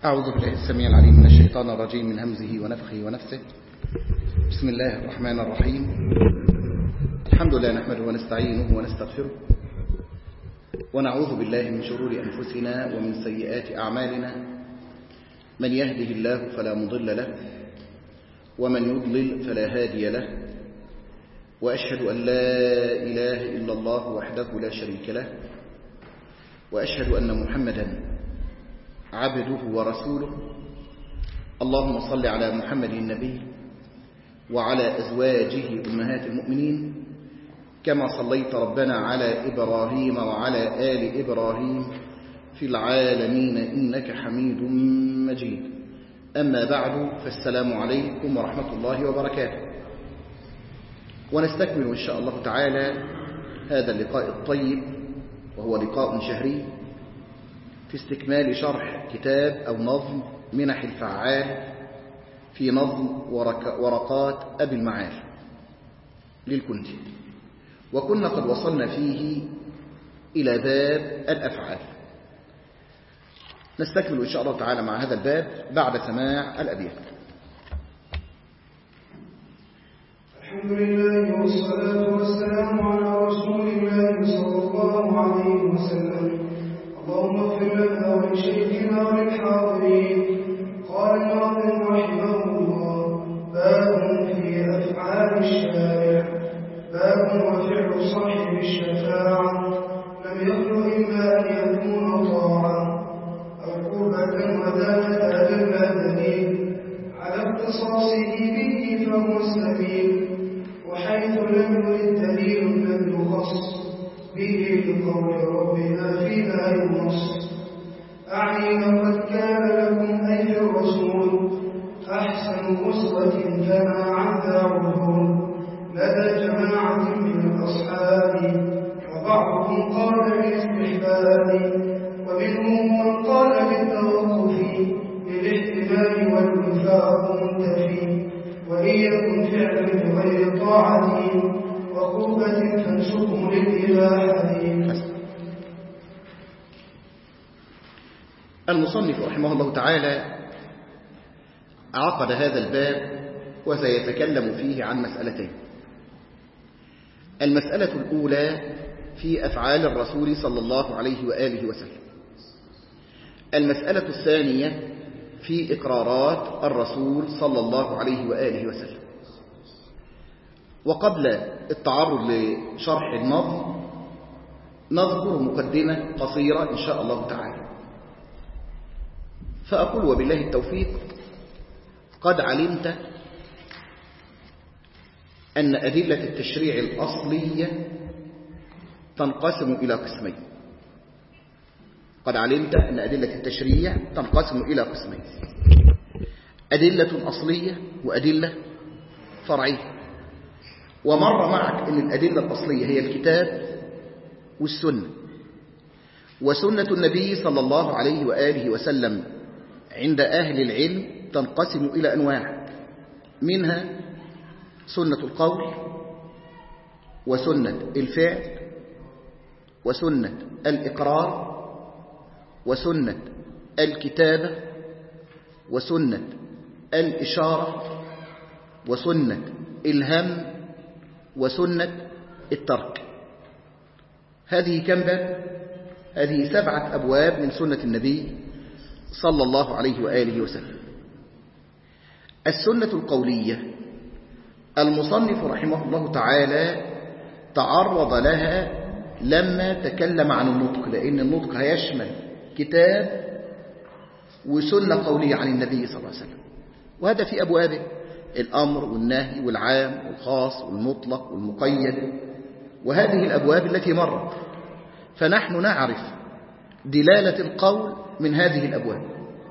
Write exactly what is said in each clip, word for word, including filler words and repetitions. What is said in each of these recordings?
أعوذ بالله السميع العليم من الشيطان الرجيم من همزه ونفخه ونفسه. بسم الله الرحمن الرحيم. الحمد لله نحمده ونستعينه ونستغفره ونعوذ بالله من شرور أنفسنا ومن سيئات أعمالنا. من يهده الله فلا مضل له ومن يضلل فلا هادي له، وأشهد أن لا إله إلا الله وحده لا شريك له، وأشهد أن محمدا عبده ورسوله. اللهم صل على محمد النبي وعلى أزواجه أمهات المؤمنين كما صليت ربنا على إبراهيم وعلى آل إبراهيم في العالمين إنك حميد مجيد. أما بعد، فالسلام عليكم ورحمة الله وبركاته. ونستكمل إن شاء الله تعالى هذا اللقاء الطيب، وهو لقاء شهري في استكمال شرح كتاب أو نظم منح الفعال في نظم ورقات أبي المعالي للكندي، وكنا قد وصلنا فيه إلى باب الأفعال. نستكمل إن شاء الله تعالى مع هذا الباب بعد سماع الأبيات. الحمد لله والصلاة والسلام على رسول الله صلى الله عليه وسلم. اللهم اغفر لنا ولشيخنا وللحاضرين. قال الناظم رحمه الله: باب في أفعال الشارع. باب وفعل صاحب الشفاعة لم يخلو إلا أن يكون طاعة أو قربة ودانة لله دليل على اختصاصه به فهو السبيل، وحيث لم يرد دليل لم يخص به لقول ربنا فيما ينص. أعني لقد كان لكم أي في الرسول أحسن أسوة كما عدا عدول لدى جماعة من الأصحاب، وبعضهم قال بالاستحباب، ومنهم من قال بالتوقف للاحتمال والوفاق منتفي. وإن يكن فعلا بغير طاعة وقربة فانسبه للإباحة. المصنف رحمه الله تعالى عقد هذا الباب وسيتكلم فيه عن مسألتين. المسألة الأولى في أفعال الرسول صلى الله عليه وآله وسلم. المسألة الثانية في إقرارات الرسول صلى الله عليه وآله وسلم. وقبل التعرض لشرح النظم نذكر مقدمة قصيرة إن شاء الله تعالى. فأقول وبالله التوفيق: قد علمت أن أدلة التشريع الأصلية تنقسم إلى قسمين. قد علمت أن أدلة التشريع تنقسم إلى قسمين: أدلة أصلية وأدلة فرعية. ومر معك أن الأدلة الأصلية هي الكتاب والسنة، وسنة النبي صلى الله عليه وآله وسلم عند أهل العلم تنقسم إلى أنواع، منها سنة القول وسنة الفعل وسنة الإقرار وسنة الكتابة وسنة الإشارة وسنة الهم وسنة الترك. هذه كم باب؟ هذه سبعة أبواب من سنة النبي صلى الله عليه وآله وسلم. السنة القولية المصنف رحمه الله تعالى تعرض لها لما تكلم عن النطق، لأن النطق هيشمل كتاب وسنة قولية عن النبي صلى الله عليه وسلم، وهذا في أبوابه: الأمر والنهي والعام والخاص والمطلق والمقيد، وهذه الأبواب التي مرت. فنحن نعرف دلالة القول من هذه الأبواب.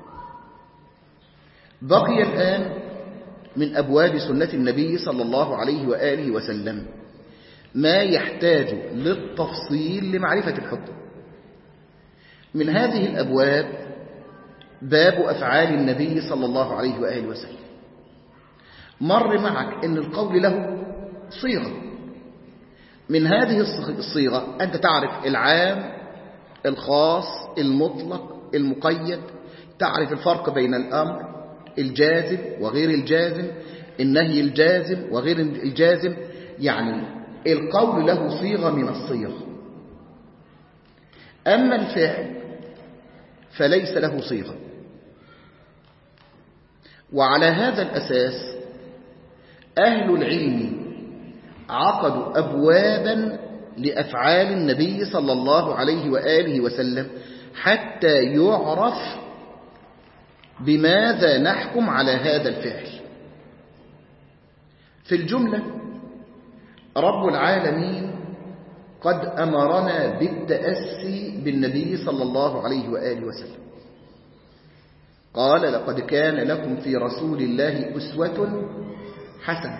بقي الآن من أبواب سنة النبي صلى الله عليه وآله وسلم ما يحتاج للتفصيل لمعرفة الحكم. من هذه الأبواب باب أفعال النبي صلى الله عليه وآله وسلم. مر معك أن القول له صيغة. من هذه الصيغة أنت تعرف العام، الخاص، المطلق، المقيد، تعرف الفرق بين الأمر الجازم وغير الجازم، النهي الجازم وغير الجازم، يعني القول له صيغة من الصيغ. أما الفعل فليس له صيغة. وعلى هذا الأساس أهل العلم عقدوا أبوابا لأفعال النبي صلى الله عليه وآله وسلم حتى يعرف بماذا نحكم على هذا الفعل. في الجملة رب العالمين قد أمرنا بالتأسي بالنبي صلى الله عليه وآله وسلم. قال: لقد كان لكم في رسول الله أسوة حسنة.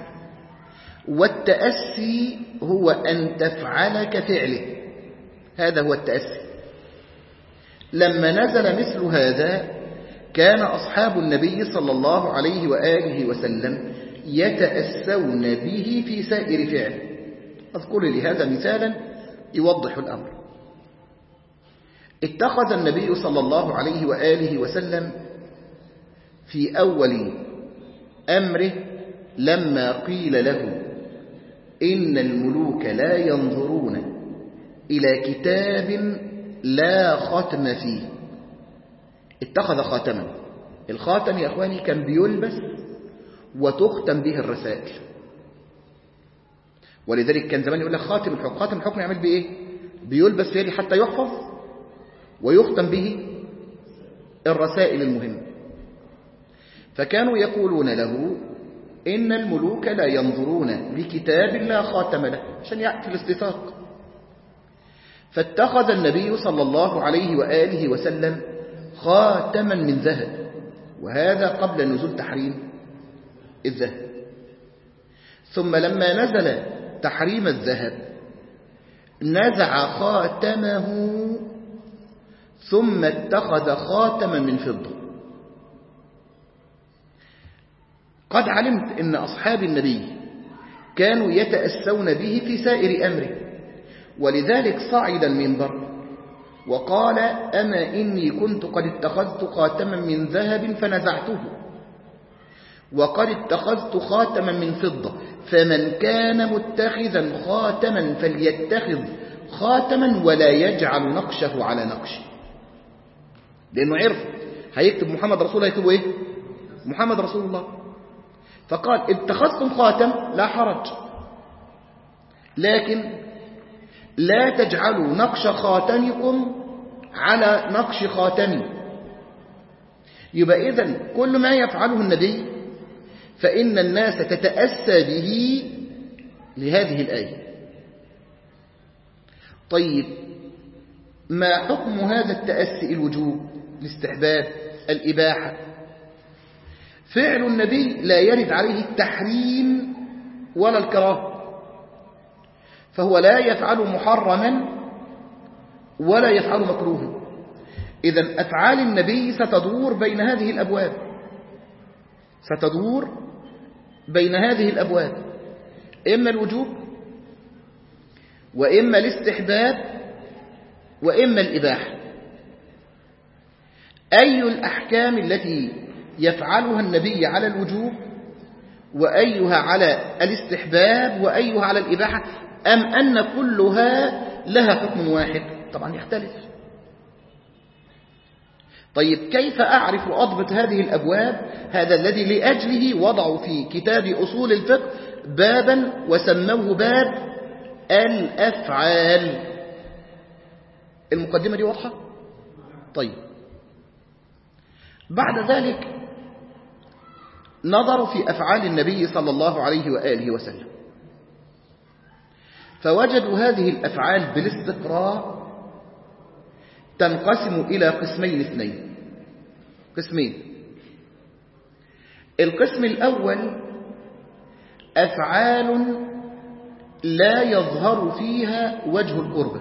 والتأسي هو أن تفعل كفعله، هذا هو التأسي. لما نزل مثل هذا كان أصحاب النبي صلى الله عليه وآله وسلم يتأسون به في سائر فعله. أذكر لهذا مثالا يوضح الأمر. اتخذ النبي صلى الله عليه وآله وسلم في أول أمره لما قيل له إن الملوك لا ينظرون إلى كتاب لا ختم فيه، اتخذ خاتما. الخاتم يا أخواني كان بيلبس وتختم به الرسائل، ولذلك كان زمان يقول لك خاتم الحكم. خاتم الحكم يعمل به إيه؟ بيلبس فيه حتى يحفظ ويختم به الرسائل المهمة. فكانوا يقولون له إن الملوك لا ينظرون لكتاب لا خاتم له، عشان يأتي الاستفاق. فاتخذ النبي صلى الله عليه وآله وسلم خاتما من ذهب، وهذا قبل نزول تحريم الذهب. ثم لما نزل تحريم الذهب نزع خاتمه ثم اتخذ خاتما من فضة. قد علمت أن أصحاب النبي كانوا يتأسون به في سائر أمره، ولذلك صعد المنبر وقال: أما إني كنت قد اتخذت خاتما من ذهب فنزعته، وقد اتخذت خاتما من فضة، فمن كان متخذا خاتما فليتخذ خاتما ولا يجعل نقشه على نقشه. لأنه عرف هيكتب محمد رسول، هيكتبه إيه؟ محمد رسول الله. فقال: اتخذتم خاتم لا حرج، لكن لا تجعلوا نقش خاتمكم على نقش خاتمي. يبقى إذن كل ما يفعله النبي فإن الناس تتأسى به لهذه الآية. طيب، ما حكم هذا التأسي؟ الوجوب، الاستحباب، الإباحة؟ فعل النبي لا يرد عليه التحريم ولا الكراهة، فهو لا يفعل محرما ولا يفعل مكروها. إذن أفعال النبي ستدور بين هذه الأبواب، ستدور بين هذه الأبواب، إما الوجوب وإما الاستحباب وإما الإباحة. أي الأحكام التي يفعلها النبي على الوجوب، وأيها على الاستحباب، وأيها على الإباحة، أم أن كلها لها حكم واحد؟ طبعا يختلف. طيب، كيف أعرف أضبط هذه الأبواب؟ هذا الذي لأجله وضعوا في كتاب أصول الفقه بابا وسموه باب الأفعال. المقدمة دي واضحة؟ طيب، بعد ذلك نظروا في أفعال النبي صلى الله عليه وآله وسلم، فوجدوا هذه الأفعال بالاستقراء تنقسم إلى قسمين اثنين قسمين. القسم الأول أفعال لا يظهر فيها وجه القربة،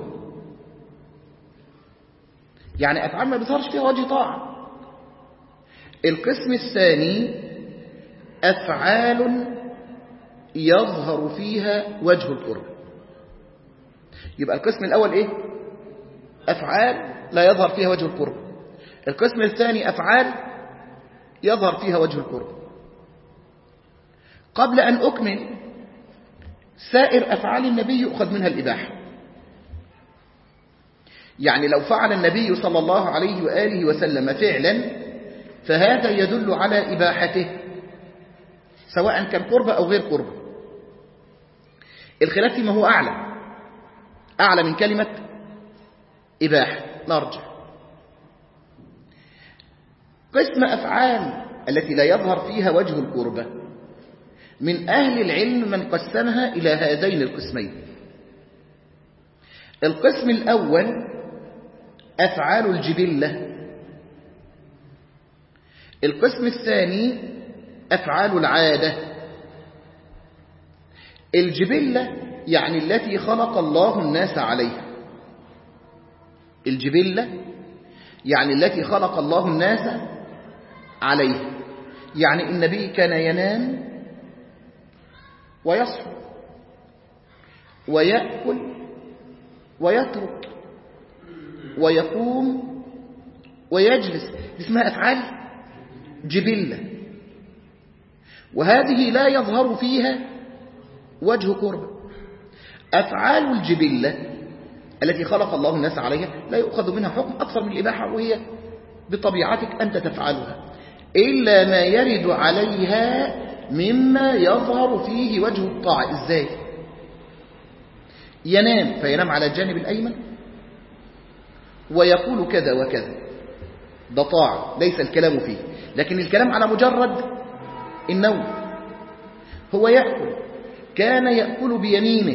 يعني أفعال ما بيظهرش فيها وجه طاعة. القسم الثاني أفعال يظهر فيها وجه القرب. يبقى القسم الأول إيه؟ أفعال لا يظهر فيها وجه القرب. القسم الثاني أفعال يظهر فيها وجه القرب. قبل أن أكمل سائر أفعال النبي يؤخذ منها الإباحة. يعني لو فعل النبي صلى الله عليه وآله وسلم فعلا فهذا يدل على إباحته سواء كان قربة أو غير قربة. الخلاف فيما هو أعلى أعلى من كلمة إباحة. نرجع قسم أفعال التي لا يظهر فيها وجه القربة، من أهل العلم من قسمها إلى هذين القسمين. القسم الأول أفعال الجبلة، القسم الثاني أفعال العادة. الجبلة يعني التي خلق الله الناس عليها، الجبلة يعني التي خلق الله الناس عليها. يعني النبي كان ينام ويصحو ويأكل ويترك ويقوم ويجلس، اسمها أفعال جبلة، وهذه لا يظهر فيها وجه قرب. أفعال الجبلة التي خلق الله الناس عليها لا يؤخذ منها حكم أكثر من الإباحة، وهي بطبيعتك أنت تفعلها إلا ما يرد عليها مما يظهر فيه وجه الطاعة. إزاي؟ ينام فينام على الجانب الأيمن ويقول كذا وكذا، ده طاعة ليس الكلام فيه، لكن الكلام على مجرد النوم. هو يأكل، كان يأكل بيمينه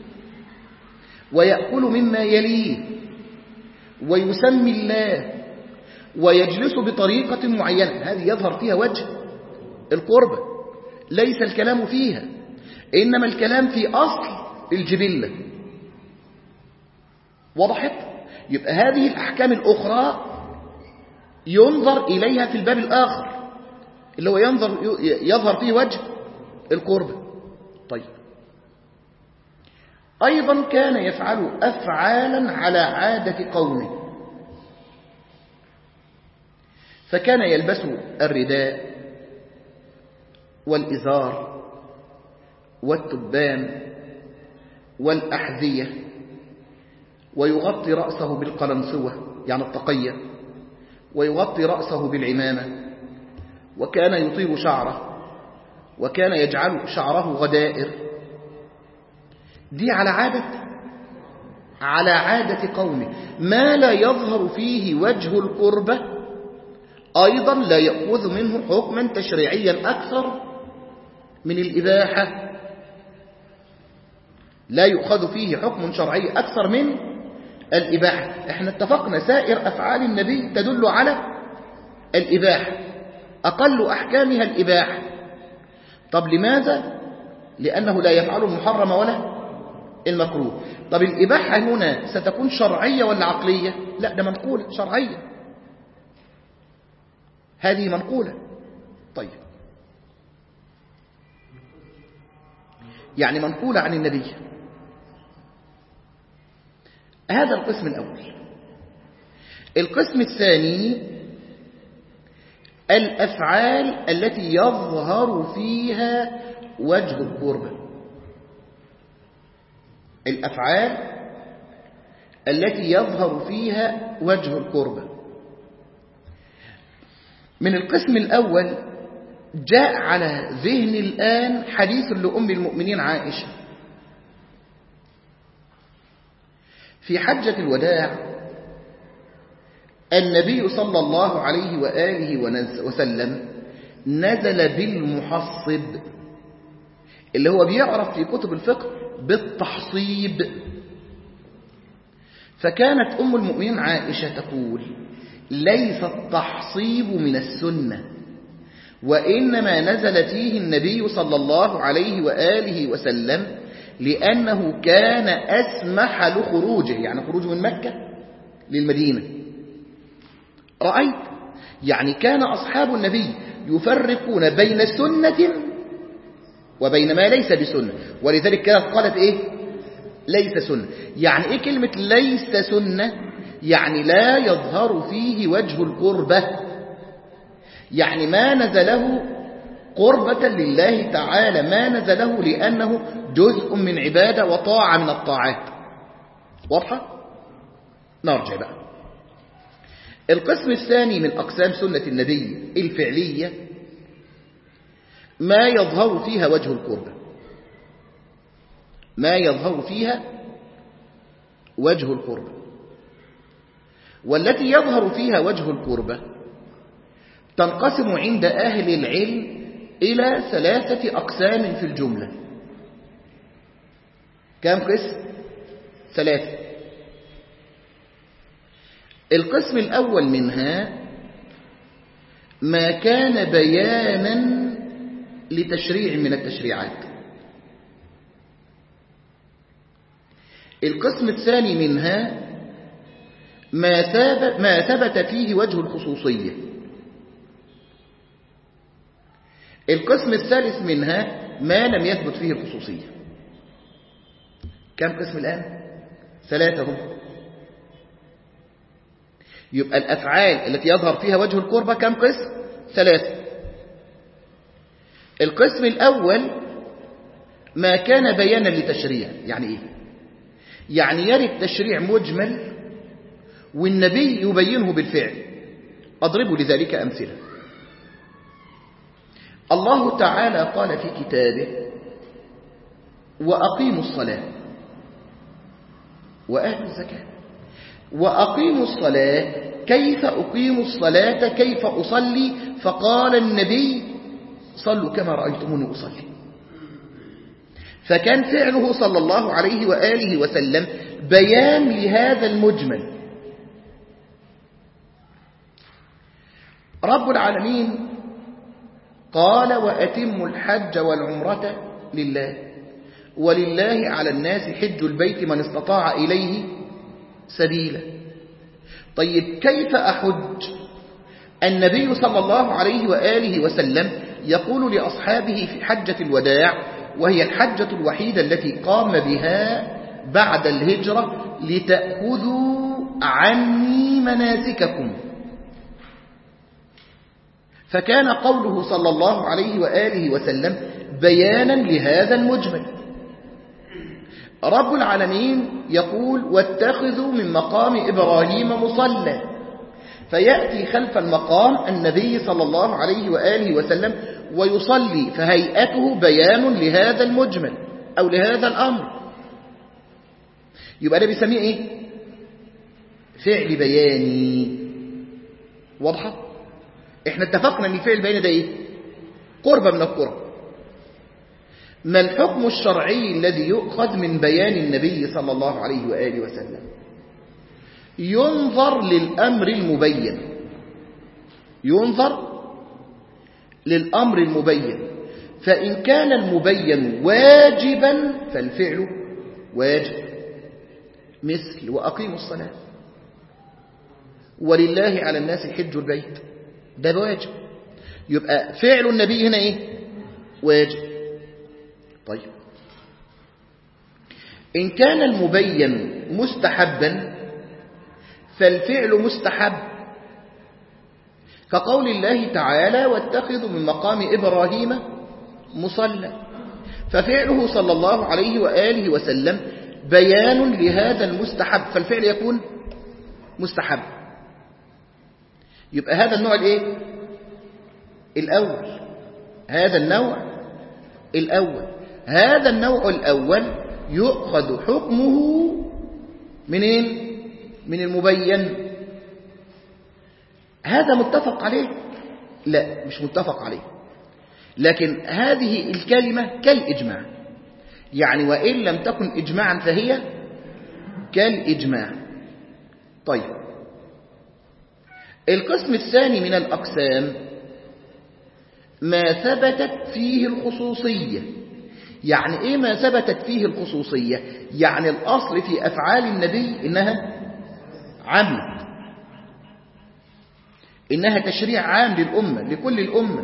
ويأكل مما يليه ويسمي الله ويجلس بطريقة معينة، هذه يظهر فيها وجه القربة، ليس الكلام فيها، إنما الكلام في أصل الجبلة. وضحت؟ يبقى هذه الأحكام الأخرى ينظر إليها في الباب الآخر اللي هو ينظر يظهر فيه وجه القربة. طيب، أيضا كان يفعل أفعالا على عادة قومه، فكان يلبس الرداء والإزار والتبان والأحذية، ويغطي رأسه بالقلنسوة يعني الطقية، ويغطي رأسه بالعمامة، وكان يطيب شعره، وكان يجعل شعره غدائر. دي على عادة على عادة قومه، ما لا يظهر فيه وجه القربة أيضا لا يأخذ منه حكما تشريعيا أكثر من الإباحة، لا يؤخذ فيه حكم شرعي أكثر من الإباحة. احنا اتفقنا سائر أفعال النبي تدل على الإباحة، أقل أحكامها الإباحة. طب لماذا؟ لأنه لا يفعل المحرم ولا المكروه. طب الإباحة هنا ستكون شرعية ولا عقلية؟ لا، ده منقولة شرعية، هذه منقولة. طيب، يعني منقولة عن النبي. هذا القسم الأول. القسم الثاني الأفعال التي يظهر فيها وجه القربة، الأفعال التي يظهر فيها وجه القربة. من القسم الأول جاء على ذهن الآن حديث لأم المؤمنين عائشة في حجة الوداع. النبي صلى الله عليه وآله وسلم نزل بالمحصب، اللي هو بيعرف في كتب الفقه بالتحصيب. فكانت أم المؤمنين عائشة تقول: ليس التحصيب من السنة، وإنما نزل فيه النبي صلى الله عليه وآله وسلم لأنه كان أسمح لخروجه، يعني خروجه من مكة للمدينة. رأيت؟ يعني كان أصحاب النبي يفرقون بين سنة وبين ما ليس بسنة، ولذلك كانت قالت إيه؟ ليس سنة. يعني إيه كلمة ليس سنة؟ يعني لا يظهر فيه وجه القربة، يعني ما نزله قربة لله تعالى، ما نزله لأنه جزء من عبادة وطاعة من الطاعات. واضحة؟ نرجع بقى. القسم الثاني من أقسام سنة النبي الفعلية ما يظهر فيها وجه القربة، ما يظهر فيها وجه القربة. والتي يظهر فيها وجه القربة تنقسم عند أهل العلم إلى ثلاثة أقسام في الجملة. كم قسم؟ ثلاثة. القسم الأول منها ما كان بيانا لتشريع من التشريعات. القسم الثاني منها ما ثبت, ما ثبت فيه وجه الخصوصية. القسم الثالث منها ما لم يثبت فيه الخصوصية. كم قسم الآن؟ ثلاثة هم. يبقى الأفعال التي يظهر فيها وجه القربة كم قسم؟ ثلاثة. القسم الأول ما كان بيانا لتشريع. يعني إيه؟ يعني يرد تشريع مجمل والنبي يبينه بالفعل. أضرب لذلك أمثلة. الله تعالى قال في كتابه: وأقيموا الصلاة وآتوا الزكاة. وأقيموا الصلاة، كيف أقيم الصلاة؟ كيف أصلي؟ فقال النبي: صلوا كما رأيتموني أصلي. فكان فعله صلى الله عليه وآله وسلم بيان لهذا المجمل. رب العالمين قال: وأتموا الحج والعمرة لله ولله على الناس حج البيت من استطاع إليه سبيلا. طيب كيف أحج؟ النبي صلى الله عليه وآله وسلم يقول لأصحابه في حجة الوداع، وهي الحجة الوحيدة التي قام بها بعد الهجرة: لتأخذوا عني مناسككم. فكان قوله صلى الله عليه وآله وسلم بيانا لهذا المجمل. رب العالمين يقول: واتخذوا من مقام إبراهيم مصلى. فيأتي خلف المقام النبي صلى الله عليه وآله وسلم ويصلي، فهيئته بيان لهذا المجمل أو لهذا الأمر. يبقى ده بيسميه إيه؟ فعل بياني. واضحة؟ إحنا اتفقنا أن الفعل البياني ده إيه؟ قربة من القرب. ما الحكم الشرعي الذي يؤخذ من بيان النبي صلى الله عليه وآله وسلم؟ ينظر للأمر المبين، ينظر للأمر المبين. فإن كان المبين واجبا فالفعل واجب، مثل وأقيموا الصلاة ولله على الناس حج البيت، ده واجب. يبقى فعل النبي هنا إيه؟ واجب. طيب إن كان المبين مستحبا فالفعل مستحب، كقول الله تعالى: واتخذوا من مقام إبراهيم مصلى. ففعله صلى الله عليه وآله وسلم بيان لهذا المستحب، فالفعل يكون مستحب. يبقى هذا النوع الايه؟ الأول. هذا النوع الأول هذا النوع الأول يؤخذ حكمه منين؟ من المبين. هذا متفق عليه؟ لا، مش متفق عليه. لكن هذه الكلمة كالإجماع، يعني وإن لم تكن إجماعا فهي كالإجماع. طيب القسم الثاني من الأقسام ما ثبتت فيه الخصوصية. يعني إيه ما ثبتت فيه الخصوصية؟ يعني الأصل في أفعال النبي إنها عامة، إنها تشريع عام للأمة، لكل الأمة،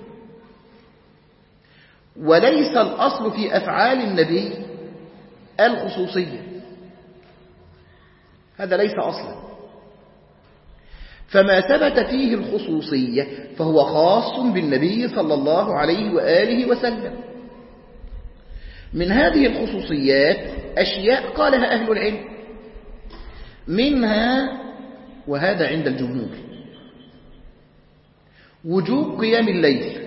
وليس الأصل في أفعال النبي الخصوصية. هذا ليس أصلا. فما ثبت فيه الخصوصية فهو خاص بالنبي صلى الله عليه وآله وسلم. من هذه الخصوصيات أشياء قالها أهل العلم، منها وهذا عند الجمهور وجوب قيام الليل،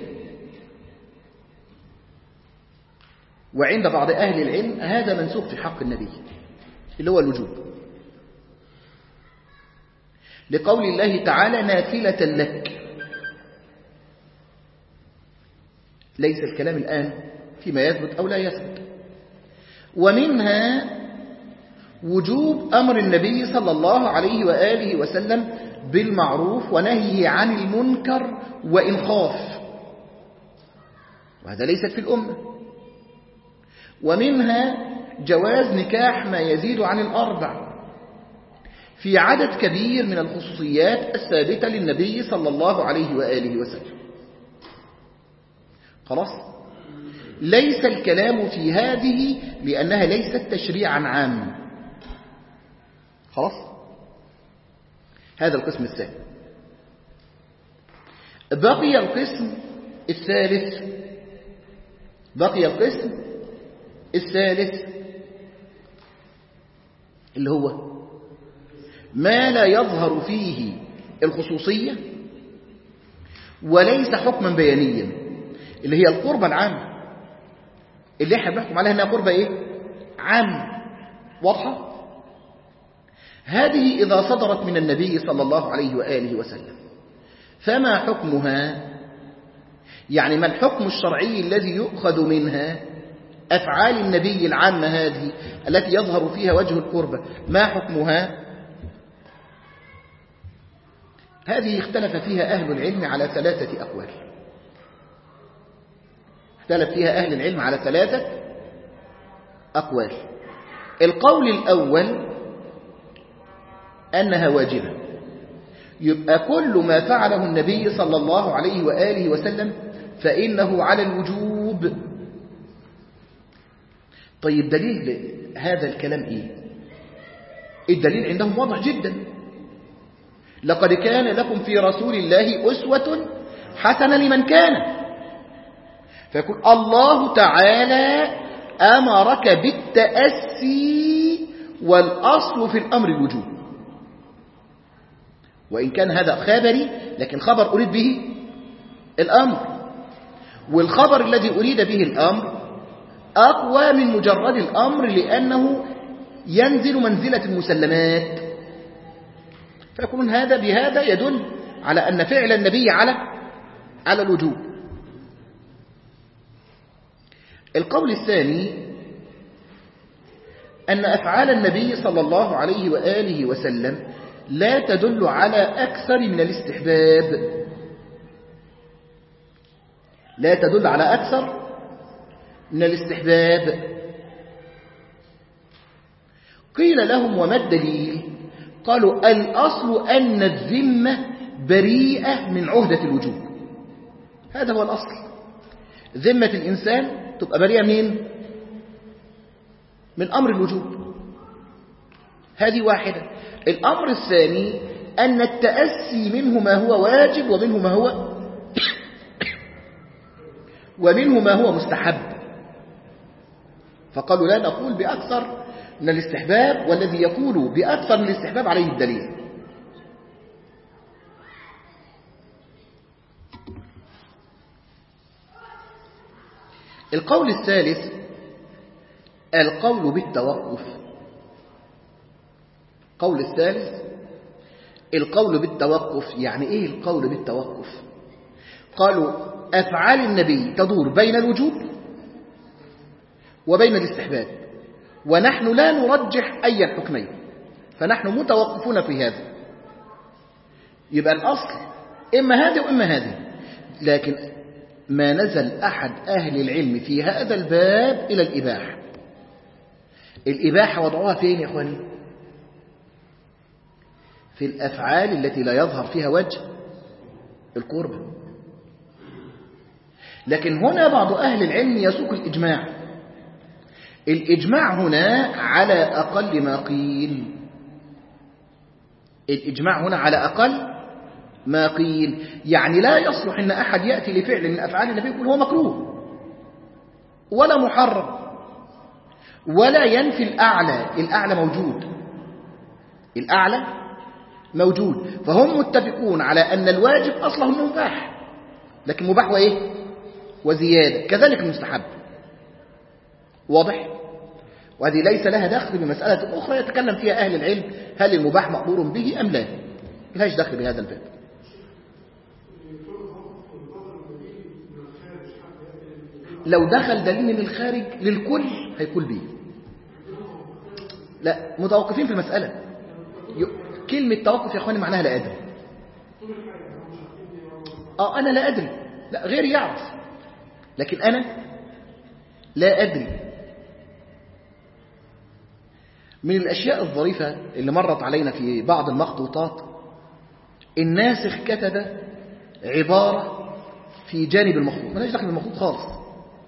وعند بعض أهل العلم هذا منسوخ في حق النبي اللي هو الوجوب، لقول الله تعالى نافلة لك. ليس الكلام الآن فيما يثبت أو لا يثبت. ومنها وجوب أمر النبي صلى الله عليه وآله وسلم بالمعروف ونهيه عن المنكر وإن خاف، وهذا ليست في الأمة. ومنها جواز نكاح ما يزيد عن الأربع في عدد كبير من الخصوصيات الثابتة للنبي صلى الله عليه وآله وسلم. خلاص، ليس الكلام في هذه لأنها ليست تشريعا عاما. خلاص، هذا القسم الثاني. بقي القسم الثالث بقي القسم الثالث اللي هو ما لا يظهر فيه الخصوصية وليس حكما بيانيا، اللي هي القربة العامة اللي احنا بنحكم عليها انها قربة ايه؟ عامة. واضحة؟ هذه إذا صدرت من النبي صلى الله عليه وآله وسلم فما حكمها؟ يعني ما الحكم الشرعي الذي يؤخذ منها؟ أفعال النبي العامة هذه التي يظهر فيها وجه القربة ما حكمها؟ هذه اختلف فيها أهل العلم على ثلاثة أقوال. اختلف فيها أهل العلم على ثلاثة أقوال. القول الأول أنها واجبة، يبقى كل ما فعله النبي صلى الله عليه وآله وسلم فإنه على الوجوب. طيب دليل هذا الكلام إيه؟ الدليل عندهم واضح جدا، لقد كان لكم في رسول الله أسوة حسنة لمن كان، فيقول الله تعالى أمرك بالتأسي والأصل في الأمر الوجوب، وإن كان هذا خبري لكن خبر أريد به الأمر، والخبر الذي أريد به الأمر أقوى من مجرد الأمر لأنه ينزل منزلة المسلمات، فيكون هذا بهذا يدل على أن فعل النبي على على الوجوب. القول الثاني أن أفعال النبي صلى الله عليه وآله وسلم لا تدل على أكثر من الاستحباب، لا تدل على أكثر من الاستحباب. قيل لهم وما الدليل؟ قالوا الأصل أن الذمة بريئة من عهدة الوجوب، هذا هو الأصل. ذمة الإنسان تبقى بريئة منين؟ من أمر الوجوب، هذه واحدة. الأمر الثاني أن التأسي منه ما هو واجب ومنه ما هو ومنه ما هو مستحب، فقالوا لا نقول بأكثر من الاستحباب، والذي يقول بأكثر من الاستحباب عليه الدليل. القول الثالث القول بالتوقف. القول الثالث القول بالتوقف. يعني ايه القول بالتوقف؟ قالوا أفعال النبي تدور بين الوجوب وبين الاستحباب، ونحن لا نرجح أي الحكمين، فنحن متوقفون في هذا. يبقى الأصل إما هذا وإما هذا، لكن ما نزل أحد أهل العلم في هذا الباب إلى الإباحة. الإباحة وضعوها فين يا إخواني؟ في الأفعال التي لا يظهر فيها وجه القربة. لكن هنا بعض أهل العلم يسوق الإجماع. الإجماع هنا على أقل ما قيل. الإجماع هنا على أقل ما قيل. يعني لا يصلح أن أحد يأتي لفعل من أفعال النبي يقول هو مكروه ولا محرم ولا ينفي الأعلى. الأعلى موجود، الأعلى موجود. فهم متفقون على أن الواجب أصله مباح، لكن مباح وإيه؟ وزيادة. كذلك المستحب. واضح؟ وهذه ليس لها دخل بمسألة أخرى يتكلم فيها أهل العلم، هل المباح مأمور به أم لا؟ ملهاش دخل بهذا الباب. لو دخل دليل من الخارج للكل هيقول به. لا، متوقفين في المسألة. كلمة توقف يا أخواني معناها لا أدري. آه أنا لا أدري، لا غيري يعرف، لكن أنا لا أدري. من الأشياء الظريفة اللي مرت علينا في بعض المخطوطات، الناسخ كتب عبارة في جانب المخطوط، ما لهاش دخل بالمخطوط خالص.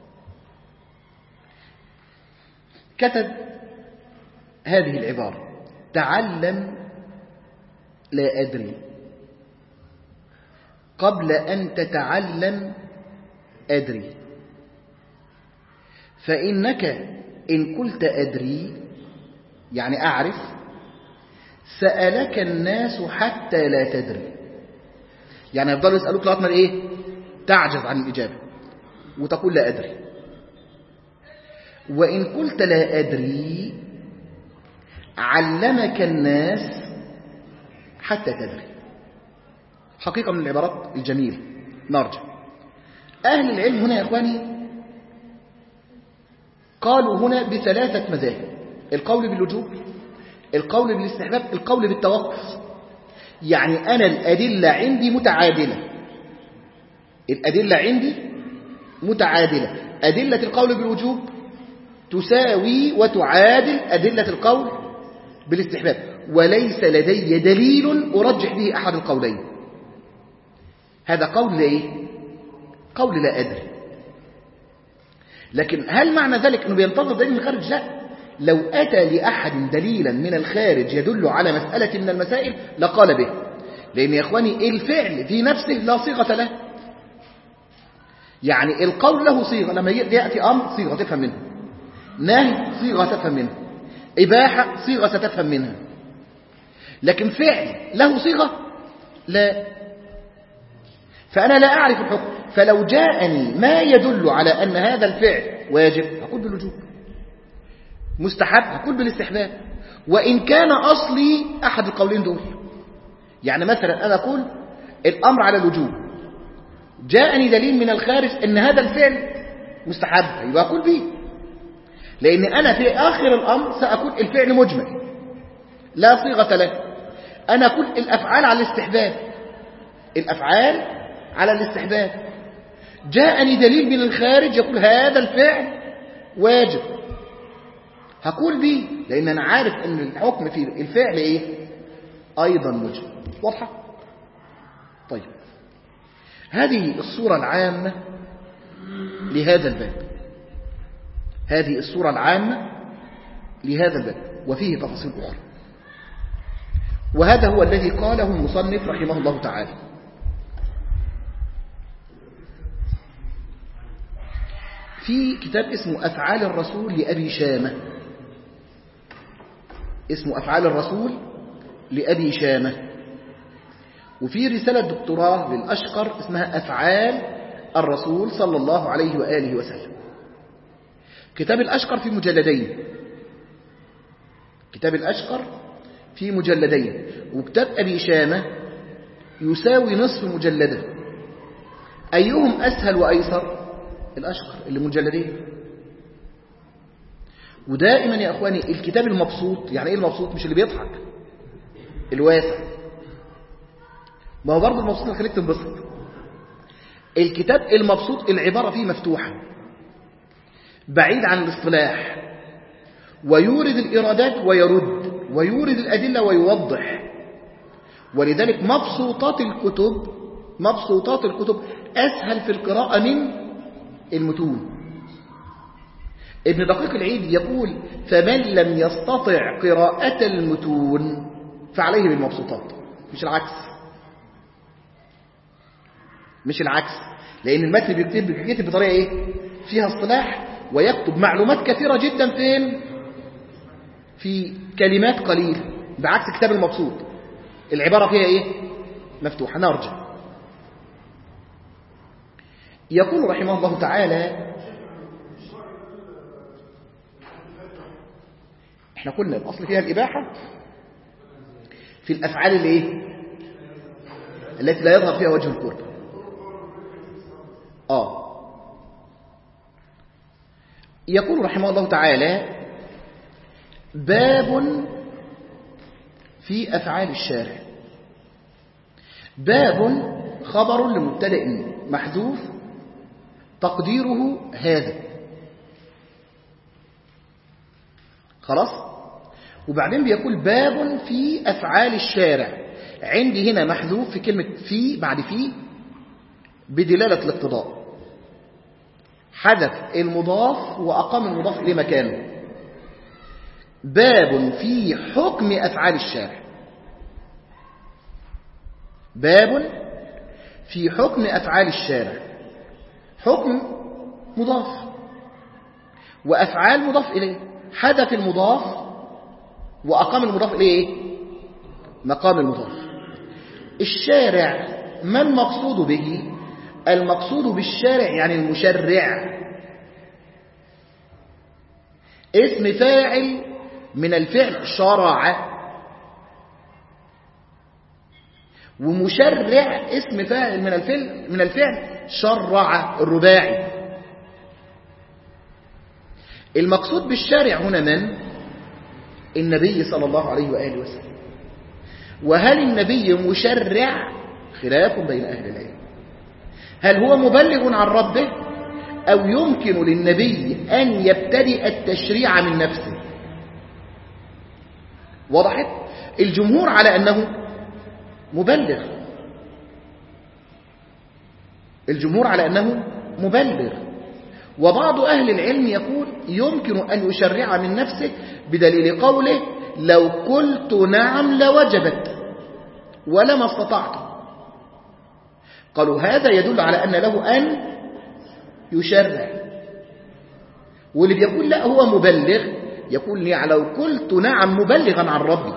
كتب هذه العبارة: تعلم لا أدري قبل أن تتعلم أدري، فإنك إن قلت أدري يعني أعرف سألك الناس حتى لا تدري. يعني يفضلوا يسألوك لغاية ما إيه؟ تعجز عن الإجابة وتقول لا أدري. وإن قلت لا أدري علمك الناس حتى تدري. حقيقة من العبارات الجميلة. نرجع. أهل العلم هنا يا إخواني قالوا هنا بثلاثة مذاهب: القول بالوجوب، القول بالاستحباب، القول بالتوقف. يعني أنا الأدلة عندي متعادلة، الأدلة عندي متعادلة. أدلة القول بالوجوب تساوي وتعادل أدلة القول بالاستحباب، وليس لدي دليل أرجح به أحد القولين. هذا قول لإيه؟ قول لا أدري. لكن هل معنى ذلك أنه بينتظر دليل من الخارج؟ لا. لو أتى لأحد دليلا من الخارج يدل على مسألة من المسائل لقال به. لأن يا إخواني الفعل في نفسه لا صيغة له. يعني القول له صيغة، لما يأتي أمر صيغة تفهم منه، نهي صيغة تفهم منه، إباحة صيغة ستفهم منها. لكن فعل له صيغة لا. فأنا لا أعرف الحكم، فلو جاءني ما يدل على أن هذا الفعل واجب أقول بالوجوب، مستحب أقول بالاستحباب، وإن كان أصلي أحد القولين دول. يعني مثلا أنا أقول الأمر على الوجوب، جاءني دليل من الخارج أن هذا الفعل مستحب، يبقى أقول به، لأن أنا في آخر الأمر سأقول الفعل مجمل لا صيغة له. أنا أقول الأفعال على الاستحباب، الأفعال على الاستحباب. جاءني دليل من الخارج يقول هذا الفعل واجب، هقول به، لأن أنا عارف أن الحكم في الفعل إيه؟ أيضا مجمل. واضحة؟ طيب، هذه الصورة العامة لهذا الباب، هذه الصورة العامة لهذا الباب، وفيه تفاصيل أخرى. وهذا هو الذي قاله المصنف رحمه الله تعالى. في كتاب اسمه أفعال الرسول لأبي شامة، اسمه أفعال الرسول لأبي شامة. وفي رسالة دكتوراه للأشقر اسمها أفعال الرسول صلى الله عليه وآله وسلم. كتاب الأشقر في مجلدين، كتاب الأشقر في مجلدين، وكتاب أبي شامة يساوي نصف مجلدة. أيهم أسهل وأيسر؟ الأشقر اللي مجلدين. ودائما يا أخواني الكتاب المبسوط، يعني إيه المبسوط؟ مش اللي بيضحك، الواسع. ما هو برضه المبسوط اللي خليك تنبسط. الكتاب المبسوط العبارة فيه مفتوحة، بعيد عن الاصطلاح، ويورد الإرادات ويرد، ويورد الأدلة ويوضح. ولذلك مبسوطات الكتب مبسوطات الكتب أسهل في القراءة من المتون. ابن دقيق العيد يقول: فمن لم يستطع قراءة المتون فعليه بالمبسوطات، مش العكس. مش العكس، لأن المتن بيكتب بيكتب بطريقة إيه؟ فيها اصطلاح، ويكتب معلومات كثيرة جدا فين؟ في كلمات قليلة، بعكس كتاب المبسوط العبارة فيها إيه؟ مفتوحة. نرجع. يقول رحمه الله تعالى: احنا قلنا الأصل فيها الإباحة في الأفعال اللي إيه؟ التي لا يظهر فيها وجه القرب. آه يقول رحمه الله تعالى: باب في أفعال الشارع. باب خبر لمبتدأ محذوف تقديره هذا. خلاص. وبعدين بيقول باب في أفعال الشارع. عندي هنا محذوف في كلمة في بعد في بدلالة الاقتضاء، حذف المضاف وأقام المضاف إليه مكانه. باب في حكم أفعال الشارع. باب في حكم أفعال الشارع. حكم مضاف وأفعال مضاف إليه، حذف المضاف وأقام المضاف إليه مقام المضاف. الشارع ما المقصود به؟ المقصود بالشارع يعني المشرع، اسم فاعل من الفعل شرع، ومشرع اسم فاعل من الفعل من الفعل شرع الرباعي. المقصود بالشارع هنا من؟ النبي صلى الله عليه وآله وسلم. وهل النبي مشرع؟ خلاف بين أهل العلم. هل هو مبلغ عن ربه أو يمكن للنبي أن يبتدئ التشريع من نفسه؟ وضحت؟ الجمهور على أنه مبلغ. الجمهور على أنه مبلغ. وبعض أهل العلم يقول يمكن أن يشرع من نفسه بدليل قوله: لو قلت نعم لوجبت ولما استطعت. قالوا هذا يدل على أن له أن يشرع. واللي بيقول لا هو مبلغ يقول لي: لو قلت نعم مبلغا عن ربي،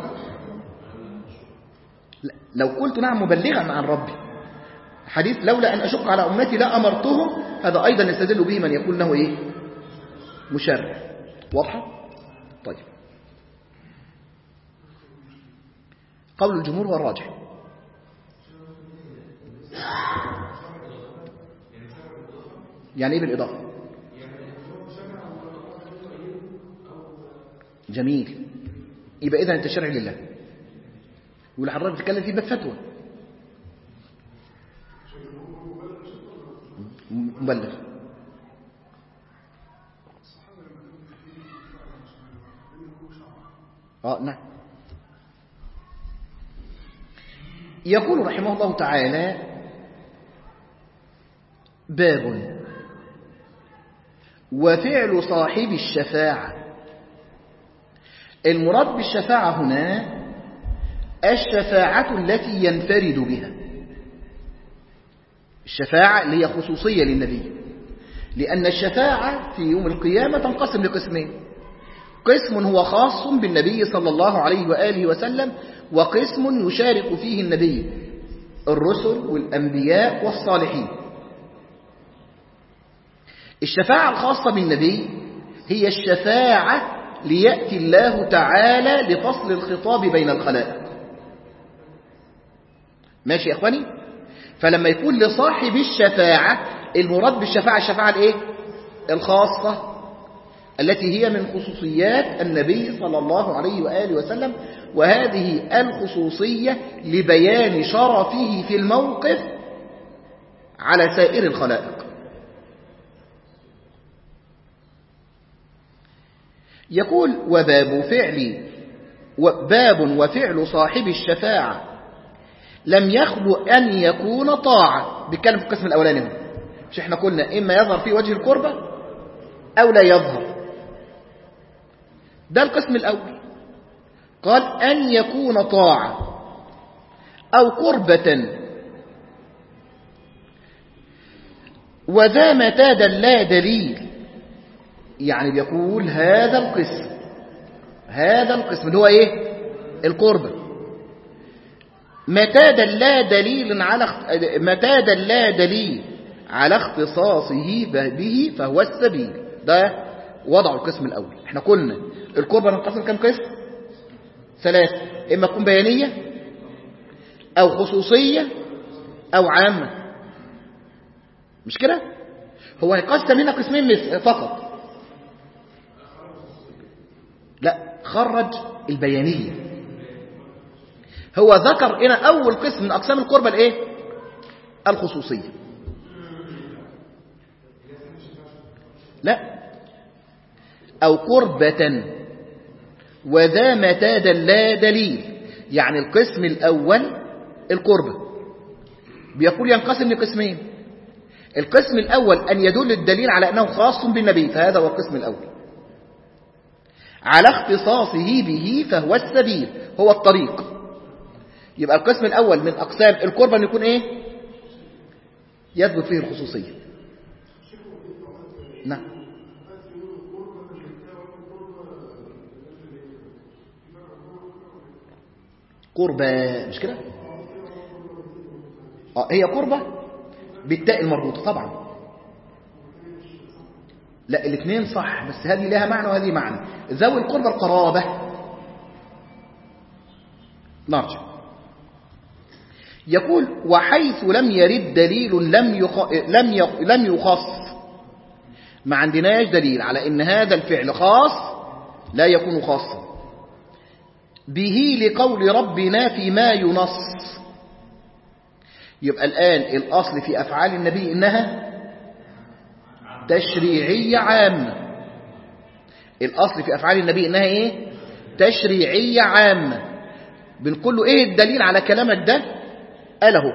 لو قلت نعم مبلغا عن ربي، حديث لولا أن أشق على أمتي لا أمرتهم، هذا أيضا يستدل به من يقول أنه إيه؟ مشرع. واضحة؟ طيب. قول الجمهور هو الراجح. يعني إيه بالإضافة؟ جميل. يبقى إذن التشريع لله، واللي حضرتك بتتكلم فيه باب فتوى مبلغ. اه نعم. يقول رحمه الله تعالى: باب وفعل صاحب الشفاعة. المراد بالشفاعة هنا الشفاعة التي ينفرد بها. الشفاعة اللي هي خصوصية للنبي، لأن الشفاعة في يوم القيامة تنقسم لقسمين: قسم هو خاص بالنبي صلى الله عليه وآله وسلم، وقسم يشارك فيه النبي الرسل والأنبياء والصالحين. الشفاعة الخاصة بالنبي هي الشفاعة ليأتي الله تعالى لفصل الخطاب بين الخلائق. ماشي يا أخواني؟ فلما يكون لصاحب الشفاعة، المراد بالشفاعة الشفاعة الايه؟ الخاصة التي هي من خصوصيات النبي صلى الله عليه وآله وسلم، وهذه الخصوصية لبيان شرفه في الموقف على سائر الخلائق. يقول: وباب فعل باب وفعل صاحب الشفاعة لم يخلو أن يكون طاعة. بيتكلم في القسم الأولاني، مش احنا قلنا إما يظهر في وجه القربة أو لا يظهر. ده القسم الأول. قال أن يكون طاعة أو قربة وذا متى دل دليل، يعني بيقول هذا القسم هذا القسم اللي هو ايه؟ القربة. متى دل دليل على متى دل دليل على اختصاصه به فهو السبيل. ده وضع القسم الأول. احنا قلنا القربة ننقسم كم قسم؟ ثلاثة، إما تكون بيانية أو خصوصية أو عامة، مش كده؟ هو هيقسم هنا قسمين فقط. لا، خرج البيانية. هو ذكر هنا أول قسم من أقسام القربة الإيه؟ الخصوصية. لا، أو قربة وذا متى دل دليل، يعني القسم الأول القربة بيقول ينقسم لقسمين. القسم الأول أن يدل الدليل على أنه خاص بالنبي، فهذا هو القسم الأول. على اختصاصه به فهو السبيل، هو الطريق. يبقى القسم الأول من أقسام القربة أن يكون إيه؟ يثبت فيه الخصوصية. نعم. قربة مش كده؟ آه هي قربة بالتاء المربوطة طبعا. لا، الاثنين صح، بس هذه لها معنى وهذه معنى. ذوي القربة القرابة. نرجع. يقول وحيث لم يرد دليل لم يخ... لم يخ... لم يخص، ما عندناش دليل على ان هذا الفعل خاص، لا يكون خاصا به لقول ربنا فيما ينص. يبقى الآن الأصل في أفعال النبي إنها تشريعية عامة. الأصل في أفعال النبي إنها إيه؟ تشريعية عامة. بنقول له إيه الدليل على كلامك ده؟ قاله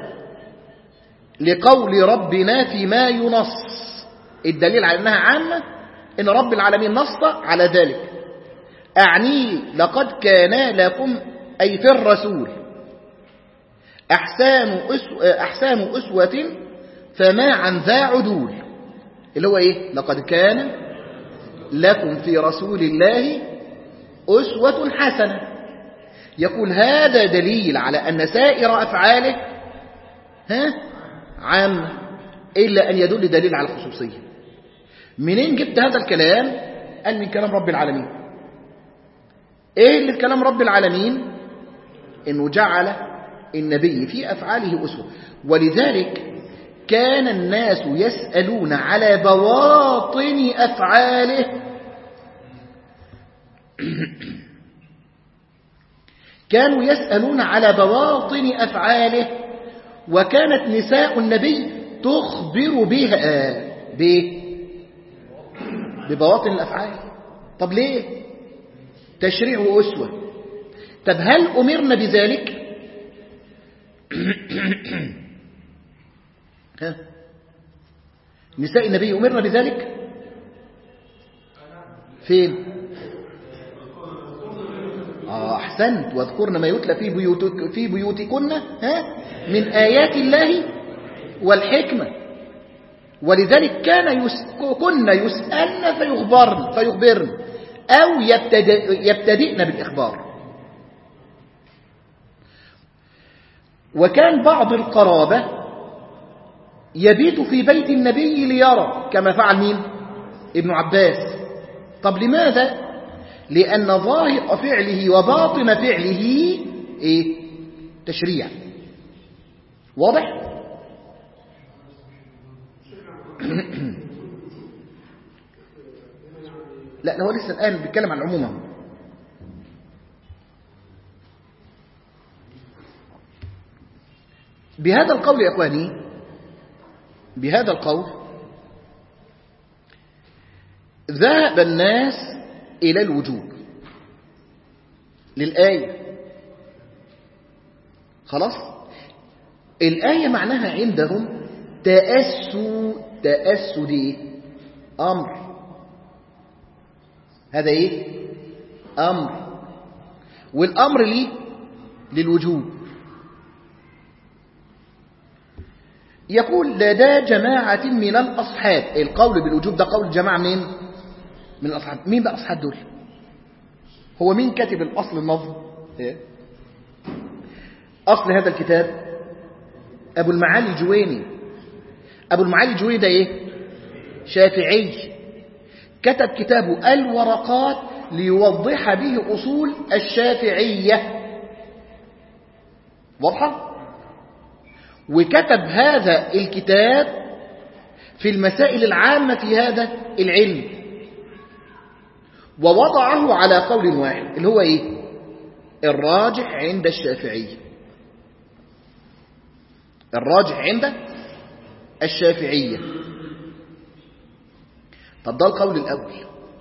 لقول ربنا فيما ينص. الدليل على أنها عامة إن رب العالمين نص على ذلك. أعني لقد كان لكم أي في الرسول أحسان أسوة, أحسان أسوة فما عن ذا عدول، اللي هو إيه؟ لقد كان لكم في رسول الله أسوة حسنة. يقول هذا دليل على أن سائر أفعاله ها عامة، إلا أن يدل دليل على الخصوصية. منين جبت هذا الكلام؟ قال من كلام رب العالمين. ايه اللي في كلام رب العالمين؟ انه جعل النبي في افعاله اسوه، ولذلك كان الناس يسالون على بواطن افعاله كانوا يسالون على بواطن افعاله وكانت نساء النبي تخبر بها بايه؟ ببواطن الافعال. طب ليه؟ تشريع وأسوة. طب هل أمرنا بذلك؟ ها؟ نساء النبي أمرنا بذلك؟ فين؟ آه أحسنت. واذكرن ما يتلى في بيوتك في بيوتكن ها من آيات الله والحكمة. ولذلك كان يس... كنا يسألن فيخبرن فيخبرن أو يبتدئن بالإخبار. وكان بعض القرابة يبيت في بيت النبي ليرى، كما فعل مين؟ ابن عباس. طب لماذا؟ لأن ظاهر فعله وباطن فعله إيه؟ تشريع. واضح؟ لا، هو لسه الآن بيتكلم عن عموما. بهذا القول يا أخواني، بهذا القول ذهب الناس إلى الوجوب للآية. خلاص؟ الآية معناها عندهم تأسو تأسو دي أمر. هذا إيه؟ أمر. والأمر ليه؟ للوجوب. يقول لدى جماعة من الأصحاب. القول بالوجوب ده قول جماعة منين؟ من الأصحاب. مين بقى أصحاب دول؟ هو مين كاتب الأصل النظم؟ أصل هذا الكتاب أبو المعالي الجويني. أبو المعالي الجويني ده إيه؟ شافعي، كتب كتابه الورقات ليوضح به أصول الشافعية. واضحة؟ وكتب هذا الكتاب في المسائل العامة في هذا العلم، ووضعه على قول واحد اللي هو إيه؟ الراجح عند الشافعية. الراجح عند الشافعية. طب ده القول الأول.